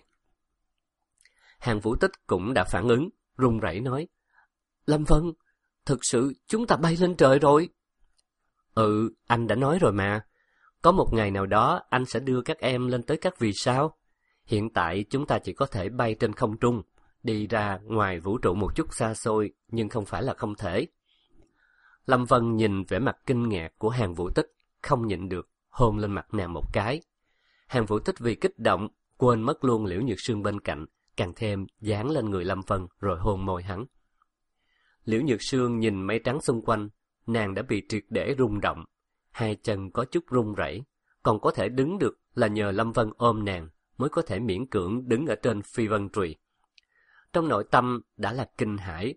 Hàn Vũ Tích cũng đã phản ứng, run rẩy nói. Lâm Vân, thực sự chúng ta bay lên trời rồi. Ừ, anh đã nói rồi mà. Có một ngày nào đó anh sẽ đưa các em lên tới các vì sao. Hiện tại chúng ta chỉ có thể bay trên không trung, đi ra ngoài vũ trụ một chút xa xôi, nhưng không phải là không thể. Lâm Vân nhìn vẻ mặt kinh ngạc của Hàn Vũ Tích, không nhịn được, hôn lên mặt nàng một cái. Hàn Vũ Tích vì kích động, quên mất luôn Liễu Nhược Sương bên cạnh, càng thêm dán lên người Lâm Vân rồi hôn môi hắn. Liễu Nhược Sương nhìn mây trắng xung quanh, nàng đã bị triệt để rung động, hai chân có chút run rẩy, còn có thể đứng được là nhờ Lâm Vân ôm nàng mới có thể miễn cưỡng đứng ở trên phi vân chùy. Trong nội tâm đã là kinh hãi.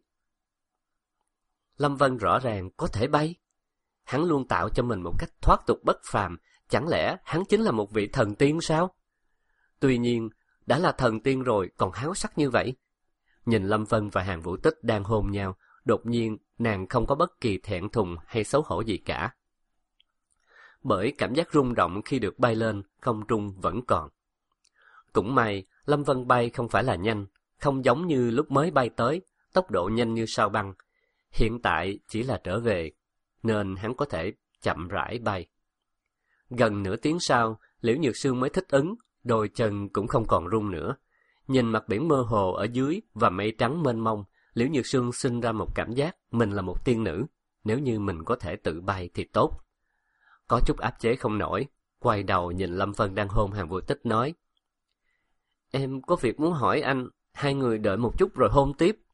Lâm Vân rõ ràng có thể bay. Hắn luôn tạo cho mình một cách thoát tục bất phàm, chẳng lẽ hắn chính là một vị thần tiên sao? Tuy nhiên, đã là thần tiên rồi còn háo sắc như vậy. Nhìn Lâm Vân và Hàn Vũ Tích đang hôn nhau, đột nhiên nàng không có bất kỳ thẹn thùng hay xấu hổ gì cả. Bởi cảm giác rung động khi được bay lên, không trung vẫn còn. Cũng may, Lâm Vân bay không phải là nhanh, không giống như lúc mới bay tới, tốc độ nhanh như sao băng. Hiện tại chỉ là trở về, nên hắn có thể chậm rãi bay. Gần nửa tiếng sau, Liễu Nhược Sương mới thích ứng, đôi chân cũng không còn run nữa. Nhìn mặt biển mơ hồ ở dưới và mây trắng mênh mông, Liễu Nhược Sương sinh ra một cảm giác mình là một tiên nữ, nếu như mình có thể tự bay thì tốt. Có chút áp chế không nổi, quay đầu nhìn Lâm Vân đang hôn Hàn Vô Tích nói: Em có việc muốn hỏi anh, hai người đợi một chút rồi hôn tiếp.